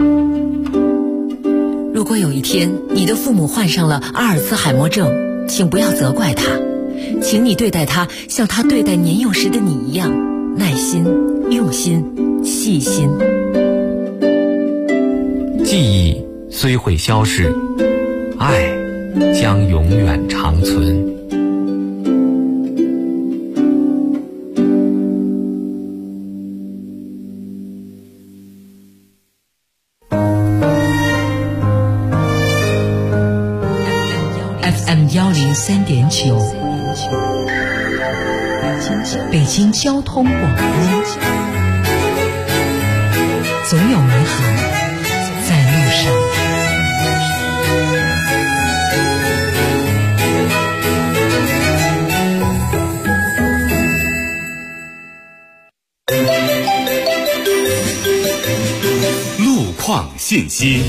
Speaker 3: 如果有一天你的父母患上了阿尔兹海默症，请不要责怪他，请你对待他像他对待年幼时的你一样，耐心、用心、细心。
Speaker 15: 记忆虽会消逝，爱将永远长存。
Speaker 3: 103.9，北京交通广播，总有美好在路上。
Speaker 4: 路况信息。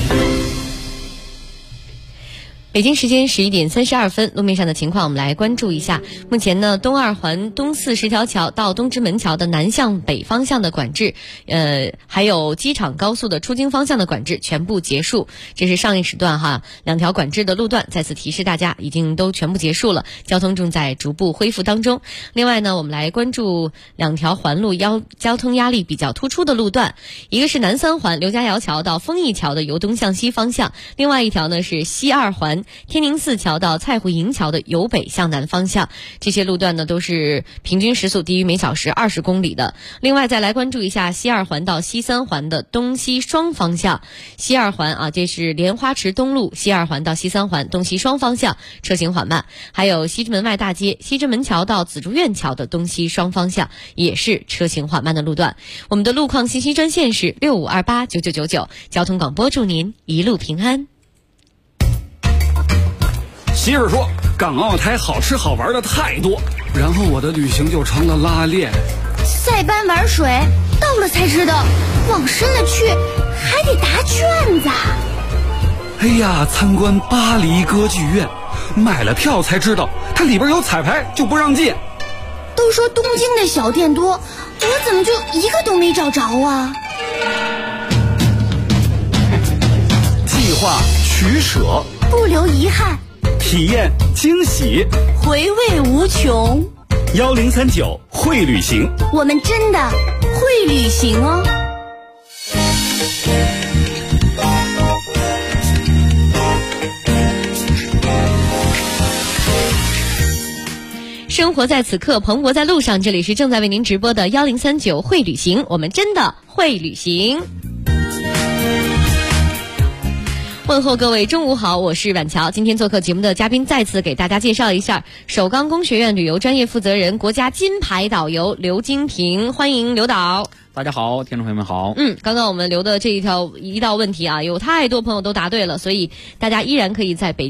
Speaker 6: 北京时间11点32分，路面上的情况我们来关注一下。目前呢，东二环东四十条桥到东直门桥的南向北方向的管制，还有机场高速的出京方向的管制全部结束。这是上一时段哈，2条管制的路段，再次提示大家已经都全部结束了，交通正在逐步恢复当中。另外呢，我们来关注2条环路交通压力比较突出的路段，一个是南3环刘家窑桥到丰益桥的由东向西方向，另外一条呢是西2环天宁寺桥到蔡湖营桥的由北向南方向，这些路段呢都是平均时速低于每小时20公里的。另外再来关注一下西2环到西3环的东西双方向，西2环啊，这是莲花池东路西2环到西3环东西双方向车行缓慢，还有西直门外大街西直门桥到紫竹院桥的东西双方向也是车行缓慢的路段。我们的路况信息专线是65289999，交通广播祝您一路平安。
Speaker 16: 媳妇说港澳台好吃好玩的太多，然后我的旅行就成了拉练。
Speaker 10: 塞班玩水，到了才知道往深了去还得答卷子。
Speaker 16: 哎呀，参观巴黎歌剧院，买了票才知道它里边有彩排就不让进。
Speaker 10: 都说东京的小店多，我怎么就一个都没找着啊？
Speaker 16: 计划取舍，
Speaker 10: 不留遗憾，
Speaker 16: 体验惊喜，
Speaker 10: 回味无穷。
Speaker 16: 1039会旅行，
Speaker 10: 我们真的会旅行哦。
Speaker 6: 生活在此刻，蓬勃在路上。这里是正在为您直播的1039会旅行，我们真的会旅行。问候各位中午好，我是阮乔。今天做客节目的嘉宾再次给大家介绍一下首钢工学院旅游专业负责人、国家金牌导游刘金平，欢迎刘导。
Speaker 1: 大家好，听众朋友们好。
Speaker 6: 刚刚我们留的这一道问题啊，有太多朋友都答对了，所以大家依然可以在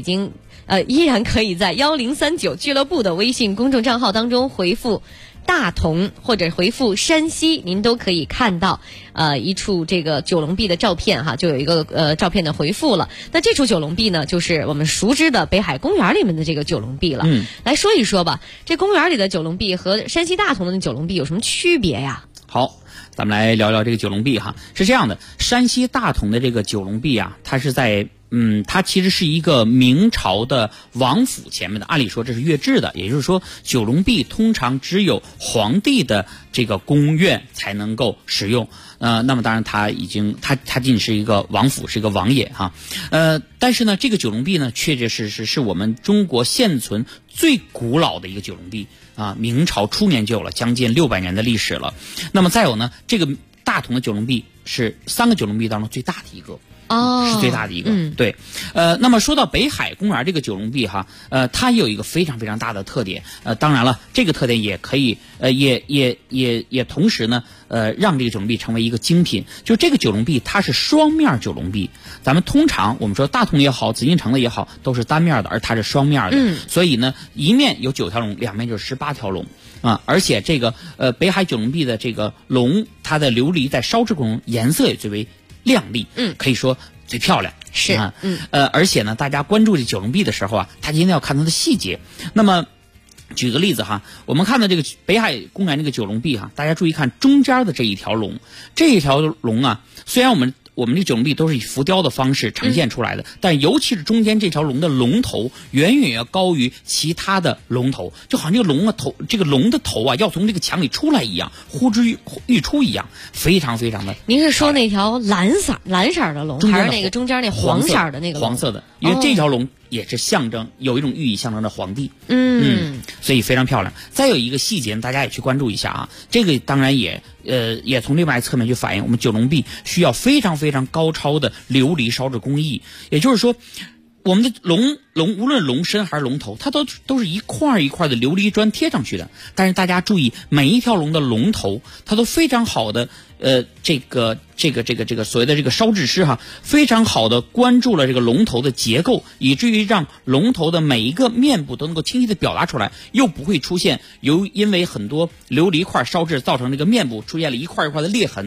Speaker 6: 1039俱乐部的微信公众账号当中回复大同或者回复山西，您都可以看到一处这个九龙壁的照片哈，就有一个照片的回复了。那这处九龙壁呢，就是我们熟知的北海公园里面的这个九龙壁了。来说一说吧，这公园里的九龙壁和山西大同的九龙壁有什么区别呀？
Speaker 1: 好，咱们来聊聊这个九龙壁哈。是这样的，山西大同的这个九龙壁啊，它是在它其实是一个明朝的王府前面的，按理说这是月制的，也就是说九龙壁通常只有皇帝的这个宫苑才能够使用。那么当然它仅是一个王府，是一个王爷哈。但是呢，这个九龙壁呢，确确实实是我们中国现存最古老的一个九龙壁啊，明朝初年就有了，将近600年的历史了。那么再有呢，这个大同的九龙壁是3个九龙壁当中最大的一个。是最大的一个。对。那么说到北海公园这个九龙壁哈，它也有一个非常非常大的特点。当然了，这个特点也可以，也同时呢，让这个九龙壁成为一个精品。就这个九龙壁，它是双面九龙壁。咱们通常我们说大同也好，紫禁城的也好，都是单面的，而它是双面的。所以呢，一面有9条龙，两面就是18条龙啊。而且这个北海九龙壁的这个龙，它的琉璃在烧制过程中颜色也最为亮丽，可以说最漂亮。
Speaker 6: 是啊，
Speaker 1: 而且呢，大家关注这九龙壁的时候啊，他一定要看它的细节。那么，举个例子哈，我们看到这个北海公园这个九龙壁哈，大家注意看中间的这一条龙，这一条龙啊，虽然我们这个九龙壁都是以浮雕的方式呈现出来的，但尤其是中间这条龙的龙头远远要高于其他的龙头，就好像这个龙的头啊要从这个墙里出来一样，呼之欲出一样，非常非常的。
Speaker 6: 您是说那条蓝色的龙，还是那个中间那黄色的那个龙？
Speaker 1: 黄色的，因为这条龙也是象征，有一种寓意象征着皇帝。所以非常漂亮。再有一个细节，大家也去关注一下啊。这个当然也从另外侧面去反映我们九龙壁需要非常非常高超的琉璃烧制工艺。也就是说，我们的龙无论龙身还是龙头，它都是一块一块的琉璃砖贴上去的。但是大家注意，每一条龙的龙头，它都非常好的这个所谓的这个烧制师哈，非常好的关注了这个龙头的结构，以至于让龙头的每一个面部都能够清晰的表达出来，又不会出现因为很多琉璃块烧制造成这个面部出现了一块一块的裂痕，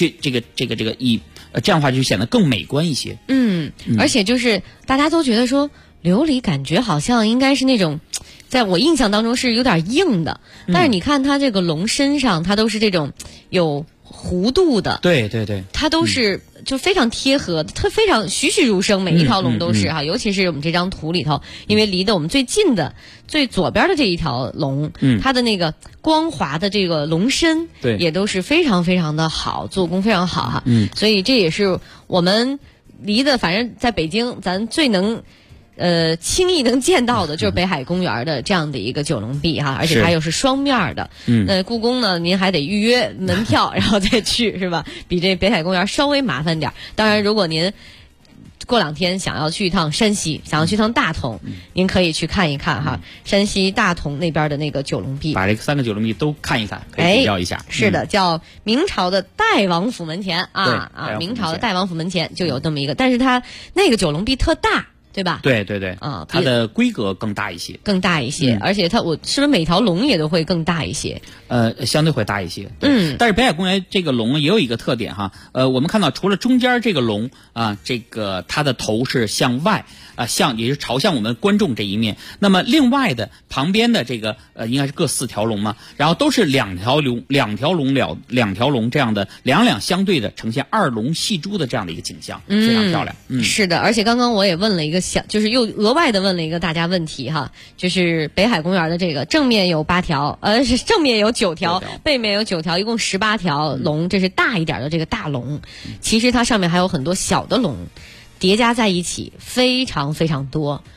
Speaker 1: 这样的话就显得更美观一些。
Speaker 6: 而且就是大家都觉得说琉璃感觉好像应该是那种，在我印象当中是有点硬的，但是你看它这个龙身上，它都是这种有弧度的，
Speaker 1: 对对对，
Speaker 6: 它都是就非常贴合，它非常栩栩如生，每一条龙都是哈，尤其是我们这张图里头，因为离得我们最近的最左边的这一条龙，它的那个光滑的这个龙身，
Speaker 1: 对，
Speaker 6: 也都是非常非常的好，做工非常好哈，所以这也是我们离的，反正在北京咱最能轻易能见到的就是北海公园的这样的一个九龙壁哈，而且它又是双面的。故宫呢，您还得预约门票，然后再去是吧？比这北海公园稍微麻烦点。当然，如果您过2天想要去一趟山西，想要去一趟大同，您可以去看一看哈，山西大同那边的那个九龙壁，
Speaker 1: 把这3个九龙壁都看一看，可以比较一下。
Speaker 6: 是的，叫明朝的代王府门前明朝的代王府门前就有这么一个，但是它那个九龙壁特大。对吧？
Speaker 1: 对对对，它的规格更大一些，
Speaker 6: 而且我是不是每条龙也都会更大一些？
Speaker 1: 相对会大一些。但是北海公园这个龙也有一个特点哈，我们看到除了中间这个龙啊，这个它的头是向外也是朝向我们观众这一面。那么另外的旁边的这个应该是各4条龙嘛，然后都是两条龙这样的两两相对的呈现2龙戏珠的这样的一个景象，非常漂亮。
Speaker 6: 是的，而且刚刚我也问了一个就是又额外的问了一个大家问题哈，就是北海公园的这个正面有8条，是正面有9条，背面有9条，一共18条龙，这是大一点的这个大龙。其实它上面还有很多小的龙，叠加在一起非常非常多。
Speaker 1: 对。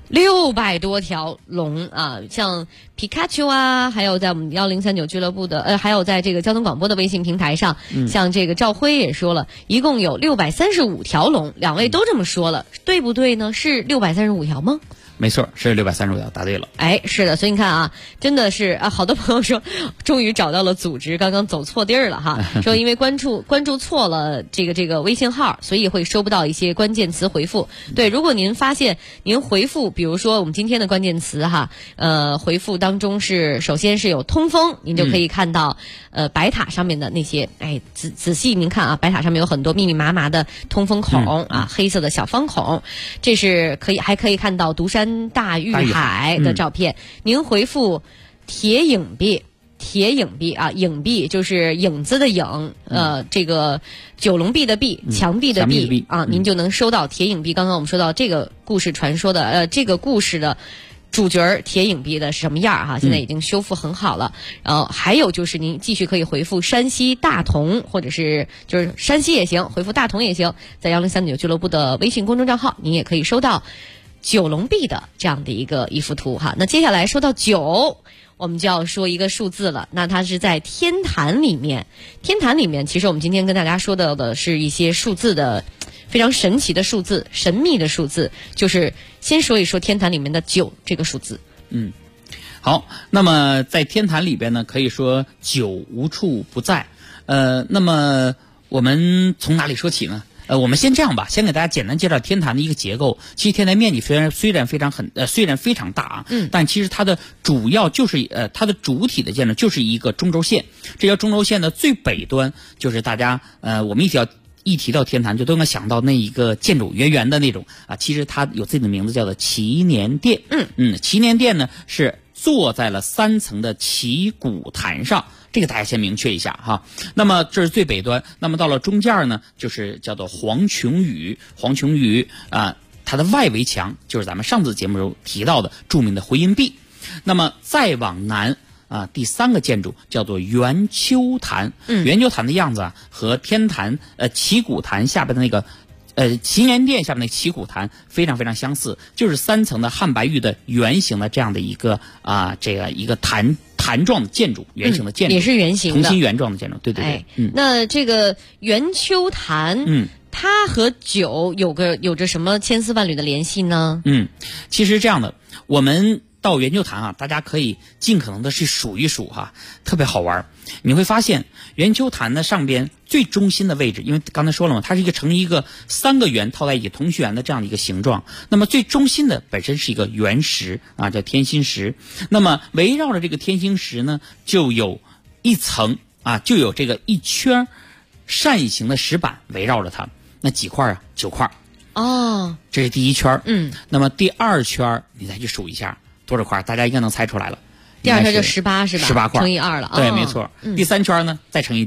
Speaker 6: 600多条龙啊，像皮卡丘啊，还有在我们1039俱乐部的还有在这个交通广播的微信平台上，像这个赵辉也说了，一共有635条龙，两位都这么说了，对不对呢？是635条吗？
Speaker 1: 没错，是635条，答对了。
Speaker 6: 哎，是的，所以你看啊，真的是啊，好多朋友说，终于找到了组织，刚刚走错地儿了哈。说因为关注错了这个微信号，所以会收不到一些关键词回复。对，如果您发现您回复，比如说我们今天的关键词哈，回复当中首先是有通风，您就可以看到白塔上面的那些，哎，仔细您看啊，白塔上面有很多密密麻麻的通风孔啊，黑色的小方孔，这是还可以看到独山大玉海的照片。您回复铁影壁啊，影壁就是影子的影，这个九龙壁的壁，墙壁的壁啊，您就能收到铁影壁。刚刚我们说到这个故事传说的这个故事的主角铁影壁的是什么样哈？现在已经修复很好了。然后还有就是您继续可以回复山西大同，或者是就是山西也行，回复大同也行，在1039俱乐部的微信公众账号，您也可以收到九龙壁的这样的一幅图哈。那接下来说到9，我们就要说一个数字了。那它是在天坛里面，其实我们今天跟大家说到的是一些数字的非常神奇的数字，神秘的数字，就是先说一说天坛里面的9这个数字。
Speaker 1: 好，那么在天坛里边呢，可以说9无处不在。那么我们从哪里说起呢？我们先这样吧，先给大家简单介绍天坛的一个结构。其实天坛面积虽然非常大啊，但其实它的主要就是它的主体的建筑就是一个中轴线。这条中轴线的最北端就是大家我们一提到天坛就都能想到那一个建筑圆圆的那种啊，其实它有自己的名字叫做祈年殿。祈年殿呢是坐在了3层的祈古坛上。这个大家先明确一下哈。那么这是最北端，那么到了中间呢，就是叫做黄琼宇啊，它的外围墙就是咱们上次节目中提到的著名的回音壁。那么再往南啊，第3个建筑叫做圆丘坛。圆丘坛的样子啊，和天坛祈古坛下边的那个祈年殿下面的祈古坛非常非常相似，就是3层的汉白玉的圆形的这样的一个一个坛状的建筑，圆形的建筑，
Speaker 6: 也是圆形的，
Speaker 1: 同心圆状的建筑。对对对。
Speaker 6: 那这个圆丘坛，它和9有着什么千丝万缕的联系呢？
Speaker 1: 其实这样的，我们到圆丘坛啊，大家可以尽可能的去数一数哈，特别好玩。你会发现圆丘坛的上边最中心的位置，因为刚才说了嘛，它是成一个3个圆套在一起同心圆的这样的一个形状。那么最中心的本身是一个圆石啊，叫天心石。那么围绕着这个天心石呢，就有一层啊，就有这个一圈扇形的石板围绕着它。那几块啊？9块。
Speaker 6: 哦，
Speaker 1: 这是第1圈。那么第2圈你再去数一下多少块，大家应该能猜出来了。
Speaker 6: 第2圈就18是吧
Speaker 1: ？18块
Speaker 6: 乘以2了。
Speaker 1: 对，没错。第3圈呢，再乘以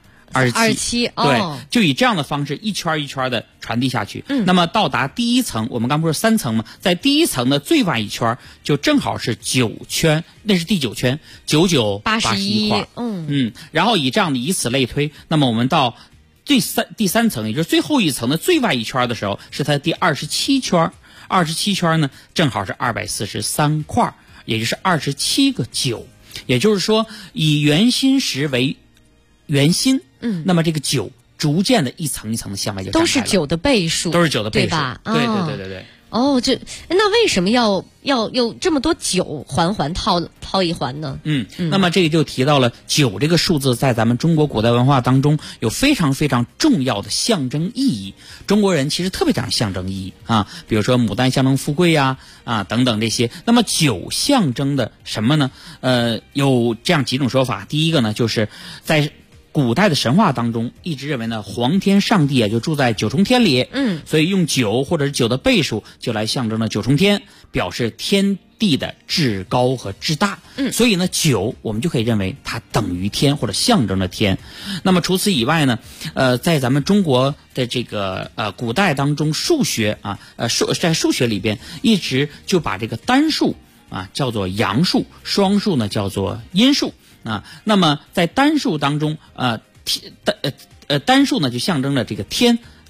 Speaker 1: 9。27。对，就以这样的方式一圈一圈的传递下去。那么到达第1层，我们刚不是3层吗？在第1层的最外一圈就正好是9圈，那是第9圈，99、81块。然后以此类推，那么我们到第三层，也就是最后一层的最外一圈的时候，是它的第27圈。27圈呢，正好是243块，也就是27个9。也就是说，以圆心石为圆心，那么这个9逐渐的一层一层的向外就展开了，
Speaker 6: 都是9的倍数，
Speaker 1: 都是9的倍数，
Speaker 6: 对吧？
Speaker 1: 对。
Speaker 6: 哦，那为什么要这么多9环套一环呢？
Speaker 1: 那么这个就提到了9这个数字在咱们中国古代文化当中有非常非常重要的象征意义。中国人其实特别讲象征意义啊，比如说牡丹象征富贵呀等等这些。那么9象征的什么呢？有这样几种说法。第一个呢，就是在古代的神话当中一直认为呢，皇天上帝就住在9重天里，所以用9或者是9的倍数就来象征了9重天，表示天地的至高和至大。所以呢9我们就可以认为它等于天或者象征了天。那么除此以外呢，在咱们中国的这个古代当中，数学啊在数学里边一直就把这个单数啊叫做阳数，双数呢叫做阴数。那么在单数当中，单数呢就象征了这个天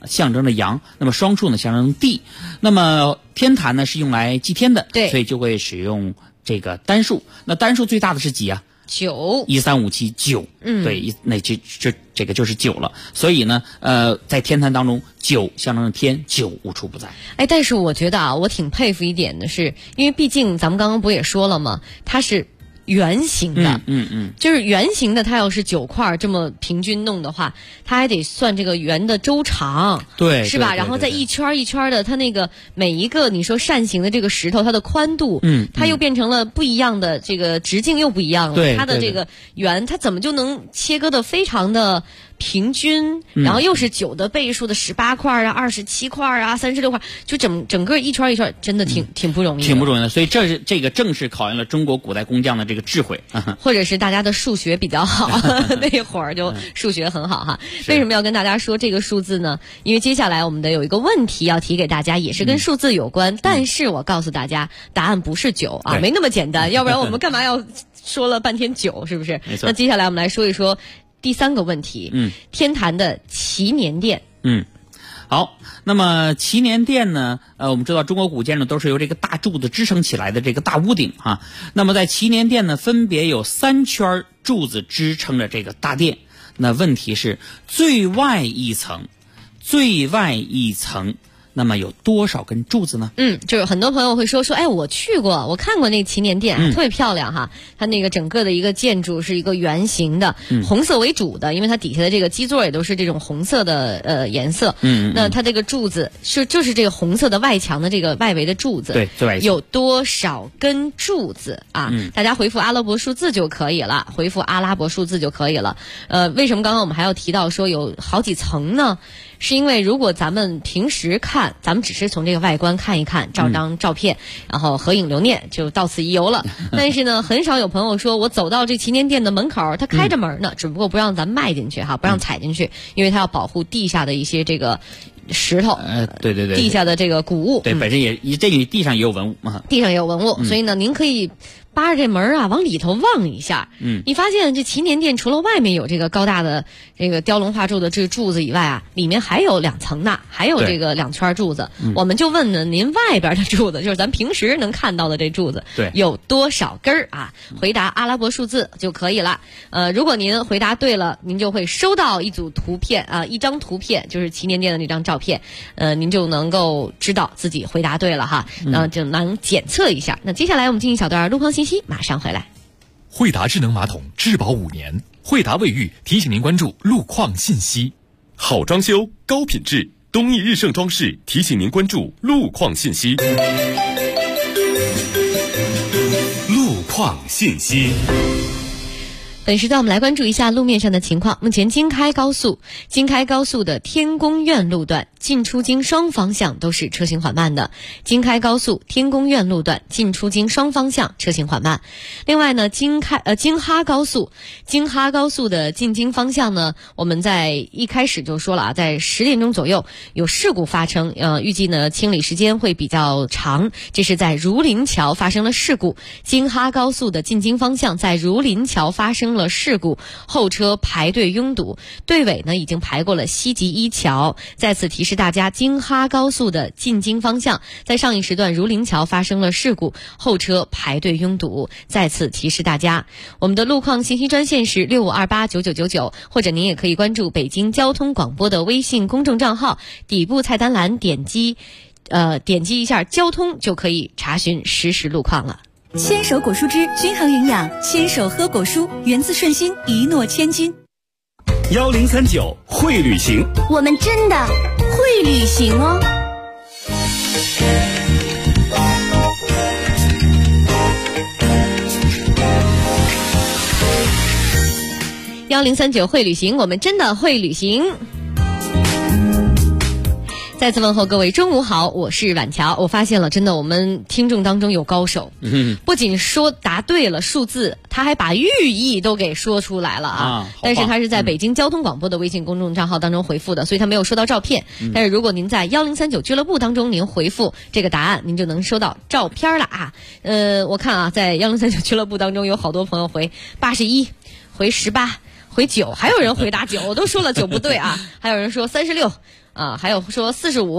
Speaker 1: 象征着阳，那么双数呢象征地。那么天坛呢是用来祭天的，
Speaker 6: 对，
Speaker 1: 所以就会使用这个单数。那单数最大的是几啊
Speaker 6: ？9。
Speaker 1: 1357 9，对，那这个就是9了。所以呢，在天坛当中，9象征着天，9无处不在。
Speaker 6: 哎，但是我觉得啊，我挺佩服一点的是，因为毕竟咱们刚刚不也说了吗？它是圆形的，就是圆形的，它要是9块这么平均弄的话，它还得算这个圆的周长，
Speaker 1: 对，
Speaker 6: 是吧？
Speaker 1: 对，
Speaker 6: 然后再一圈一圈的，它那个每一个你说扇形的这个石头，它的宽度，它又变成了不一样的，这个直径又不一样了，
Speaker 1: 对，
Speaker 6: 它的这个圆，它怎么就能切割的非常的平均，然后又是9的倍数的18块啊、27块啊、36块，就整个一圈一圈，真的挺不容易的，
Speaker 1: 挺不容易的。所以这个正是考验了中国古代工匠的这个智慧，
Speaker 6: 或者是大家的数学比较好，那会儿就数学很好哈。为什么要跟大家说这个数字呢？因为接下来我们的有一个问题要提给大家，也是跟数字有关，但是我告诉大家，答案不是9啊，没那么简单，要不然我们干嘛要说了半天9，是不是？
Speaker 1: 没错。
Speaker 6: 那接下来我们来说一说第3个问题，天坛的祈年殿。
Speaker 1: 好，那么祈年殿呢？我们知道中国古建筑都是由这个大柱子支撑起来的这个大屋顶啊。那么在祈年殿呢，分别有3圈柱子支撑着这个大殿。那问题是最外一层，那么有多少根柱子呢？
Speaker 6: 就是很多朋友会说，哎，我去过，我看过那个祈年殿，特别漂亮哈。它那个整个的一个建筑是一个圆形的，红色为主的，因为它底下的这个基座也都是这种红色的颜色。那它这个柱子就是这个红色的外墙的这个外围的柱子。
Speaker 1: 对，最外
Speaker 6: 有多少根柱子啊？大家回复阿拉伯数字就可以了，回复阿拉伯数字就可以了。为什么刚刚我们还要提到说有好几层呢？是因为如果咱们平时看，咱们只是从这个外观看一看，照张照片，然后合影留念，就到此一游了。但是呢，很少有朋友说我走到这祈年殿的门口，它开着门呢，只不过不让咱迈进去哈，不让踩进去，因为它要保护地下的一些这个石头，
Speaker 1: 对，
Speaker 6: 地下的这个古物，
Speaker 1: 对，本身这地上也有文物嘛，
Speaker 6: 地上也有文物，所以呢，您可以扒着这门啊，往里头望一下，你发现这祈年殿除了外面有这个高大的这个雕龙画柱的这个柱子以外啊，里面还有2层呢，还有这个2圈柱子。我们就问呢，您外边的柱子，就是咱平时能看到的这柱子，
Speaker 1: 对，
Speaker 6: 有多少根儿啊？回答阿拉伯数字就可以了。如果您回答对了，您就会收到一组图片啊，一张图片，就是祈年殿的那张照片，您就能够知道自己回答对了哈，就能检测一下。那接下来我们进行一小段路况信息，马上回来。
Speaker 4: 惠达智能马桶质保5年，惠达卫浴提醒您关注路况信息。好装修，高品质，东义日盛装饰提醒您关注路况信息。路况信息。
Speaker 6: 本时段我们来关注一下路面上的情况。目前京开高速的天宫苑路段进出京双方向都是车行缓慢的。京开高速天宫苑路段进出京双方向车行缓慢。另外呢，京哈高速的进京方向呢，我们在一开始就说了啊，在10点钟左右有事故发生，预计呢清理时间会比较长。这是在儒林桥发生了事故，京哈高速的进京方向在儒林桥发生了事故，后车排队拥堵，队尾呢已经排过了西吉一桥。再次提示大家，京哈高速的进京方向在上一时段儒林桥发生了事故，后车排队拥堵。再次提示大家，我们的路况信息专线是65289999，或者您也可以关注北京交通广播的微信公众账号，底部菜单栏点击一下交通就可以查询实时路况了。
Speaker 17: 牵手果蔬汁均衡营养，牵手喝果蔬，源自顺心，一诺千金。
Speaker 18: 1039会旅行，
Speaker 10: 我们真的会旅行哦。
Speaker 6: 1039会旅行，我们真的会旅行。再次问候各位中午好，我是婉乔。我发现了，真的我们听众当中有高手，不仅说答对了数字，他还把寓意都给说出来了啊！但是他是在北京交通广播的微信公众账号当中回复的，所以他没有收到照片。但是如果您在1039俱乐部当中您回复这个答案，您就能收到照片了啊！我看啊，在1039俱乐部当中有好多朋友回81，回18。 回9，还有人回答9，我都说了9不对啊，还有人说36啊，还有说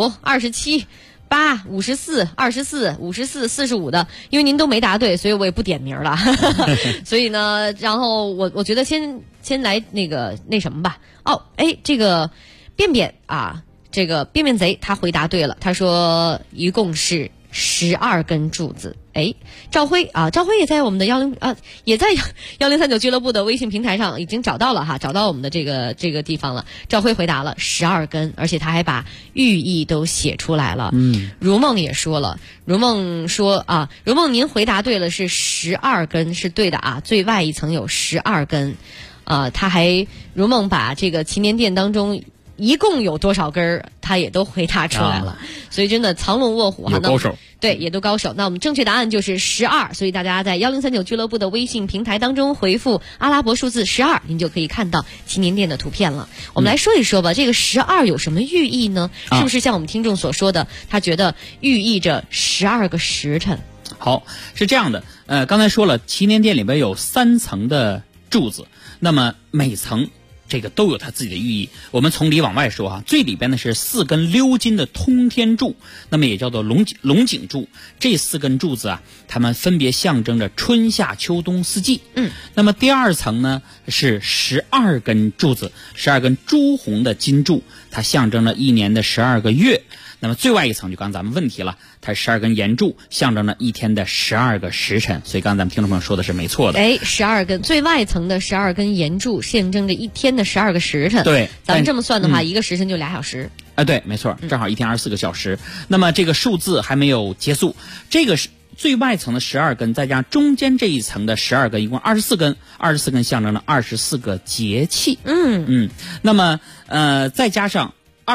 Speaker 6: 45、27、8、54、24、54、45的，因为您都没答对，所以我也不点名了。所以呢，然后我觉得先来那什么吧。这个便便啊，这个便便贼他回答对了，他说一共是12根柱子。赵辉也在我们的也在1039俱乐部的微信平台上已经找到了哈，找到我们的这个地方了。赵辉回答了12根，而且他还把寓意都写出来了。如梦也说了，如梦说如梦您回答对了，是12根是对的啊，最外一层有12根他还如梦把这个祈年殿当中一共有多少根儿，他也都回答出来了，所以真的藏龙卧虎哈，
Speaker 1: 高手，
Speaker 6: 对，也都高手。那我们正确答案就是12，所以大家在1039俱乐部的微信平台当中回复阿拉伯数字12，您就可以看到祈年殿的图片了。我们来说一说吧，这个12有什么寓意呢？是不是像我们听众所说的，他觉得寓意着12个时辰？
Speaker 1: 好，是这样的，刚才说了，祈年殿里边有3层的柱子，那么每层这个都有它自己的寓意。我们从里往外说哈，最里边呢是4根鎏金的通天柱，那么也叫做龙井柱。这4根柱子啊，它们分别象征着春夏秋冬4季。那么第2层呢是12根柱子，12根朱红的金柱，它象征了1年的12个月。那么最外一层就刚才咱们问题了，它是12根岩柱，象征了一天的12个时辰。所以刚才咱们听众朋友说的是没错的。
Speaker 6: 12根最外层的12根岩柱象征着一天的12个时辰。
Speaker 1: 对，
Speaker 6: 咱们这么算的话，一个时辰就2小时。
Speaker 1: 对，没错，正好一天24个小时。那么这个数字还没有结束，这个是最外层的12根，再加上中间这一层的12根，一共24根，24根象征了24个节气。那么再加上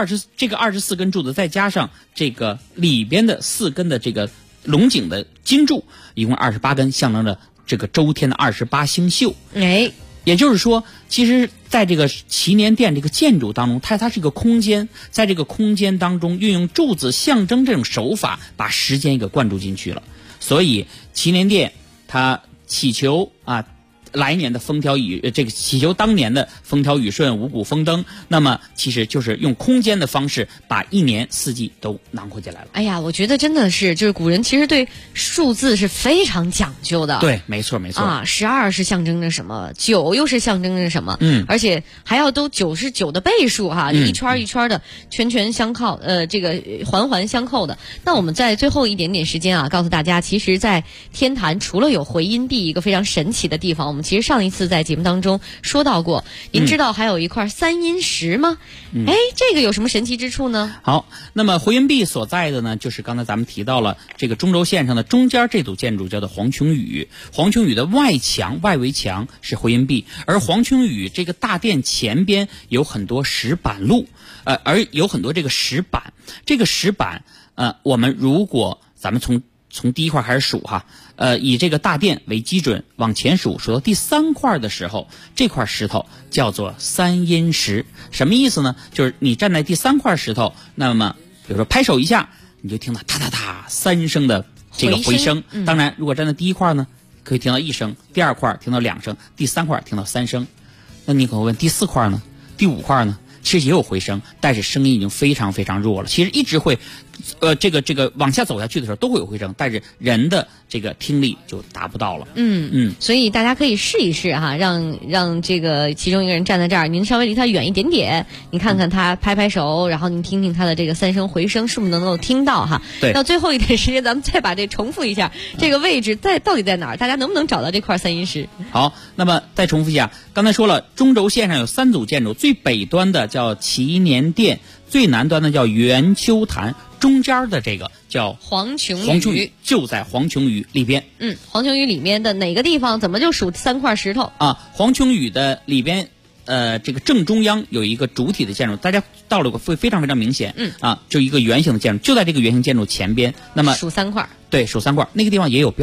Speaker 1: 24根柱子，再加上这个里边的4根的这个龙井的金柱，一共28根，象征着这个周天的28星宿。也就是说，其实在这个祈年殿这个建筑当中，它是一个空间，在这个空间当中运用柱子象征这种手法，把时间给灌注进去了。所以祈年殿它祈求来年的风调祈求当年的风调雨顺、五谷丰登，那么其实就是用空间的方式把1年4季都囊括进来了。
Speaker 6: 我觉得真的是，就是古人其实对数字是非常讲究的。
Speaker 1: 对，没错
Speaker 6: 12是象征着什么，9又是象征着什么，而且还要都99的倍数哈，一圈一圈的圈相靠，这个环相扣的。那我们在最后一点点时间告诉大家，其实在天坛除了有回音壁一个非常神奇的地方，我们其实上一次在节目当中说到过，您知道还有一块3阴石吗？这个有什么神奇之处呢？
Speaker 1: 好，那么回音壁所在的呢，就是刚才咱们提到了这个中轴线上的中间这组建筑叫做黄琼宇。黄琼宇的外围墙是回音壁，而黄琼宇这个大殿前边有很多石板路，而有很多这个石板。这个石板，我们如果咱们从第一块开始数哈，以这个大殿为基准往前数到第3块的时候，这块石头叫做3阴石。什么意思呢？就是你站在第3块石头，那么比如说拍手一下，你就听到哒哒哒3声的这个回声。当然，如果站在第1块呢，可以听到1声；第2块听到2声；第3块听到3声。那你可能问第4块呢？第5块呢？其实也有回声，但是声音已经非常非常弱了。其实一直会，这个往下走下去的时候都会有回声，但是人的这个听力就达不到了。
Speaker 6: 所以大家可以试一试哈，让这个其中一个人站在这儿，您稍微离他远一点点，你看看他拍手，然后您听听他的这个3声回声是不是能够听到哈。
Speaker 1: 对。
Speaker 6: 到最后一点时间，咱们再把这重复一下，这个位置到底在哪儿？大家能不能找到这块3阴石？
Speaker 1: 好，那么再重复一下，刚才说了，中轴线上有3组建筑，最北端的叫祈年殿，最南端的叫圆丘坛，中间的这个叫
Speaker 6: 黄琼宇，
Speaker 1: 就在黄琼宇里边。
Speaker 6: 黄琼宇里面的哪个地方？怎么就数3块石头
Speaker 1: 黄琼宇的里边，这个正中央有一个主体的建筑，大家到了会非常非常明显。就一个圆形的建筑，就在这个圆形建筑前边。那么
Speaker 6: 数3块，
Speaker 1: 对，数3块，那个地方也有标记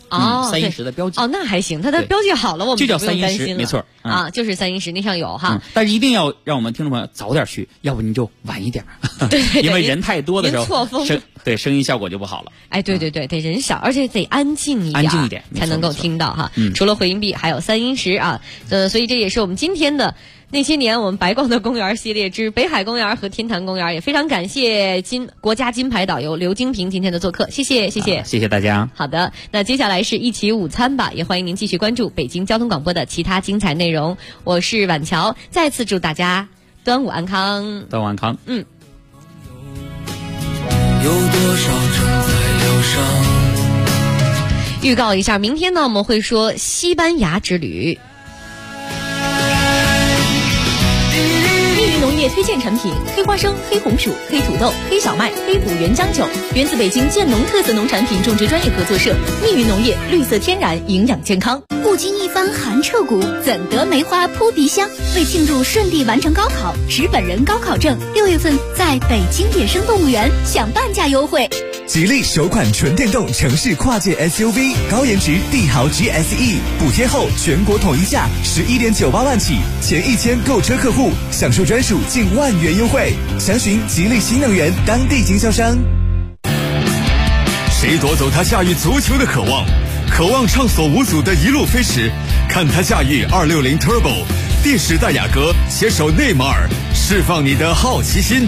Speaker 1: 3英石的标记。
Speaker 6: 那还行，它的标记好了，我们
Speaker 1: 就叫
Speaker 6: 3
Speaker 1: 英石，没错
Speaker 6: 就是3英石，那上有哈。
Speaker 1: 但是一定要让我们听众朋友早点去，要不您就晚一点。
Speaker 6: 对，
Speaker 1: 因为人太多的时候，
Speaker 6: 错峰
Speaker 1: 声音效果就不好了。
Speaker 6: 对，得人少，而且得安静一点才能够听到哈。除了回音壁，还有3英石啊。所以这也是我们今天的那些年我们白逛的公园系列之北海公园和天坛公园，也非常感谢国家金牌导游刘金平今天的做客，谢谢
Speaker 1: 大家。
Speaker 6: 好的，那接下来是一起午餐吧，也欢迎您继续关注北京交通广播的其他精彩内容。我是婉乔，再次祝大家端午安康。
Speaker 1: 端午安康。
Speaker 19: 有多少正在疗伤。
Speaker 6: 预告一下，明天呢我们会说西班牙之旅。
Speaker 17: 农业推荐产品：黑花生、黑红薯、黑土豆、黑小麦、黑土原浆酒，源自北京建农特色农产品种植专业合作社。密云农业，绿色天然，营养健康。
Speaker 10: 不经一番寒彻骨，怎得梅花扑鼻香？为庆祝顺利完成高考，持本人高考证，6月份在北京野生动物园享半价优惠。
Speaker 20: 吉利首款纯电动城市跨界 SUV 高颜值帝豪 GSE， 补贴后全国统一价11.98万起，前1000购车客户享受专属近1万元优惠。详询吉利新能源当地经销商。
Speaker 4: 谁夺走他驾驭足球的渴望？渴望畅所无阻的一路飞驰，看他驾驭260 Turbo， 第10代雅阁携手内马尔，释放你的好奇心。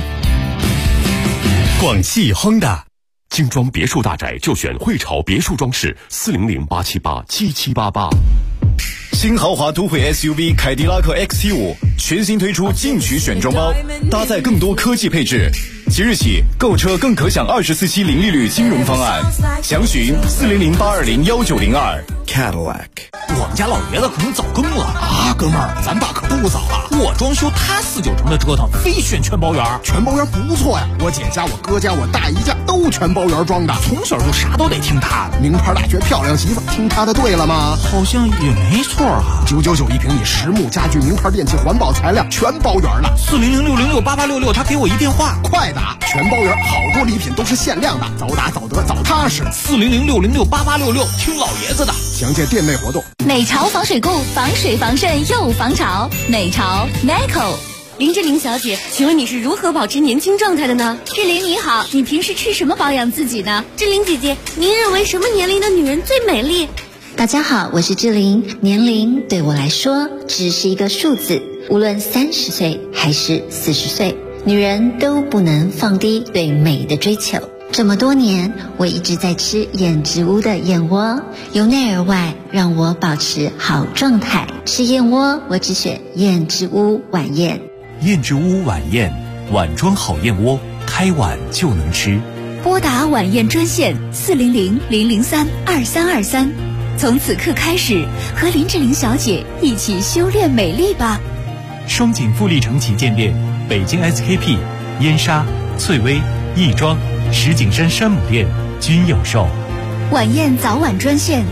Speaker 2: 广汽Honda。精装别墅大宅就选汇潮别墅装饰，400-878-7788。
Speaker 11: 新豪华都会 SUV 凯迪拉克 XT5 全新推出进取选装包，搭载更多科技配置。即日起购车更可享24期零利率金融方案，详询400-820-1902。Cadillac。
Speaker 12: 我们家老爷子可能早更了啊，哥们儿，咱爸可不早了。我装修他4、9成的折腾，非选全包圆。
Speaker 21: 全包圆不错呀，我姐家、我哥家、我大姨家都全包圆装的，
Speaker 12: 从小就啥都得听他的。
Speaker 21: 名牌大学漂亮媳妇，听他的对了吗？
Speaker 12: 好像也没错啊。
Speaker 21: 999一平米，实木家具、名牌电器、环保材料，全包圆了。
Speaker 12: 400-606-8866，他给我一电话，
Speaker 21: 快打！全包圆，好多礼品都是限量的，早打早得早踏实。
Speaker 12: 400-606-8866，听老爷子的。
Speaker 21: 详见店内活动。
Speaker 17: 美潮防水固，防水防渗又防潮。美潮 Nico。
Speaker 22: 林志玲小姐，请问你是如何保持年轻状态的呢？
Speaker 10: 志玲你好，你平时吃什么保养自己呢？
Speaker 22: 志玲姐姐，您认为什么年龄的女人最美丽？
Speaker 14: 大家好，我是志玲。年龄对我来说只是一个数字，无论30岁还是40岁，女人都不能放低对美的追求。这么多年，我一直在吃燕之屋的燕窝，由内而外让我保持好状态。吃燕窝，我只选燕之屋晚宴。
Speaker 5: 燕之屋晚宴，碗装好燕窝，开碗就能吃。
Speaker 17: 拨打晚宴专线400-003-2323，从此刻开始，和林志玲小姐一起修炼美丽吧。
Speaker 5: 双井富力城旗舰店、北京 SKP、燕莎、翠微、亦庄、石景山山姆店均有售。
Speaker 17: 晚宴早晚专线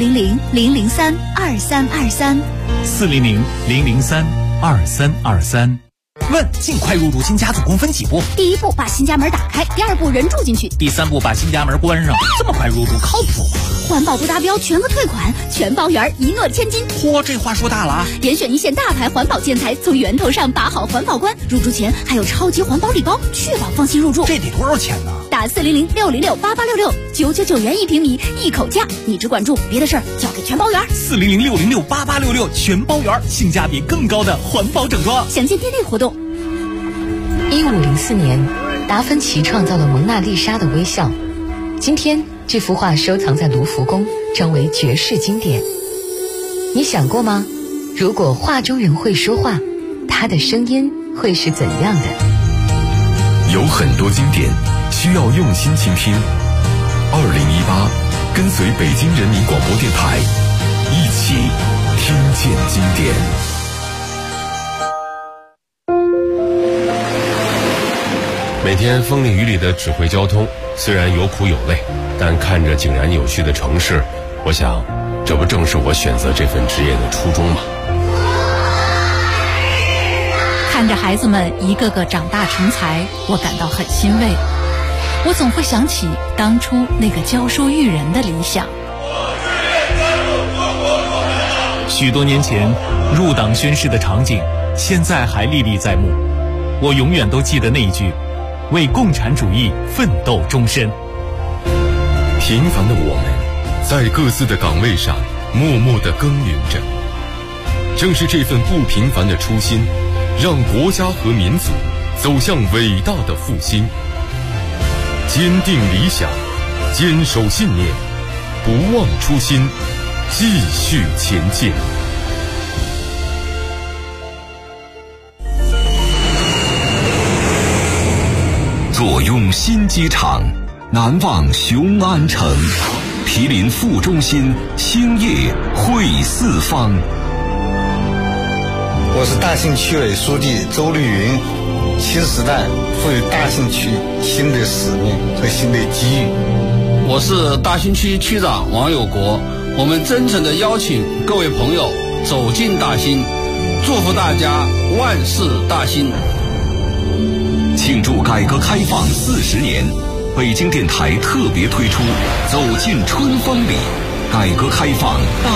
Speaker 17: 400-003-2323，
Speaker 5: 400-003-2323。
Speaker 12: 问：尽快入住新家总共分几步？
Speaker 10: 第1步把新家门打开，第2步人住进去，
Speaker 12: 第3步把新家门关上。这么快入住靠谱吗？
Speaker 10: 环保不达标全额退款，全包圆，一诺千金。
Speaker 12: 嚯，这话说大了啊！
Speaker 10: 严选一线大牌环保建材，从源头上把好环保关。入住前还有超级环保礼包，确保放心入住。
Speaker 12: 这得多少钱呢？
Speaker 10: 打400-606-8866 ，999元1平米，一口价。你只管住，别的事儿交给全包圆。
Speaker 12: 400-606-8866，全包圆，性价比更高的环保整装。
Speaker 10: 详见店内活动。
Speaker 3: 1504年，达芬奇创造了蒙娜丽莎的微笑。今天，这幅画收藏在卢浮宫，成为绝世经典。你想过吗？如果画中人会说话，他的声音会是怎样的？
Speaker 4: 有很多经典需要用心倾听。2018，跟随北京人民广播电台，一起听见经典。
Speaker 2: 每天风里雨里的指挥交通，虽然有苦有累，但看着井然有序的城市，我想，这不正是我选择这份职业的初衷吗？
Speaker 17: 看着孩子们一个个长大成才，我感到很欣慰。我总会想起当初那个教书育人的理想。
Speaker 7: 许多年前入党宣誓的场景，现在还历历在目。我永远都记得那一句：为共产主义奋斗终身。
Speaker 2: 平凡的我们，在各自的岗位上默默地耕耘着。正是这份不平凡的初心，让国家和民族走向伟大的复兴。坚定理想，坚守信念，不忘初心，继续前进。
Speaker 4: 坐拥新机场，难忘雄安城。毗邻副中心，兴业汇四方。
Speaker 8: 我是大兴区委书记周绿云。新时代赋予大兴区新的使命和新的机遇。
Speaker 23: 我是大兴区区长王有国。我们真诚地邀请各位朋友走进大兴，祝福大家万事大兴。
Speaker 4: 庆祝改革开放40年，北京电台特别推出《走进春风里》改革开放大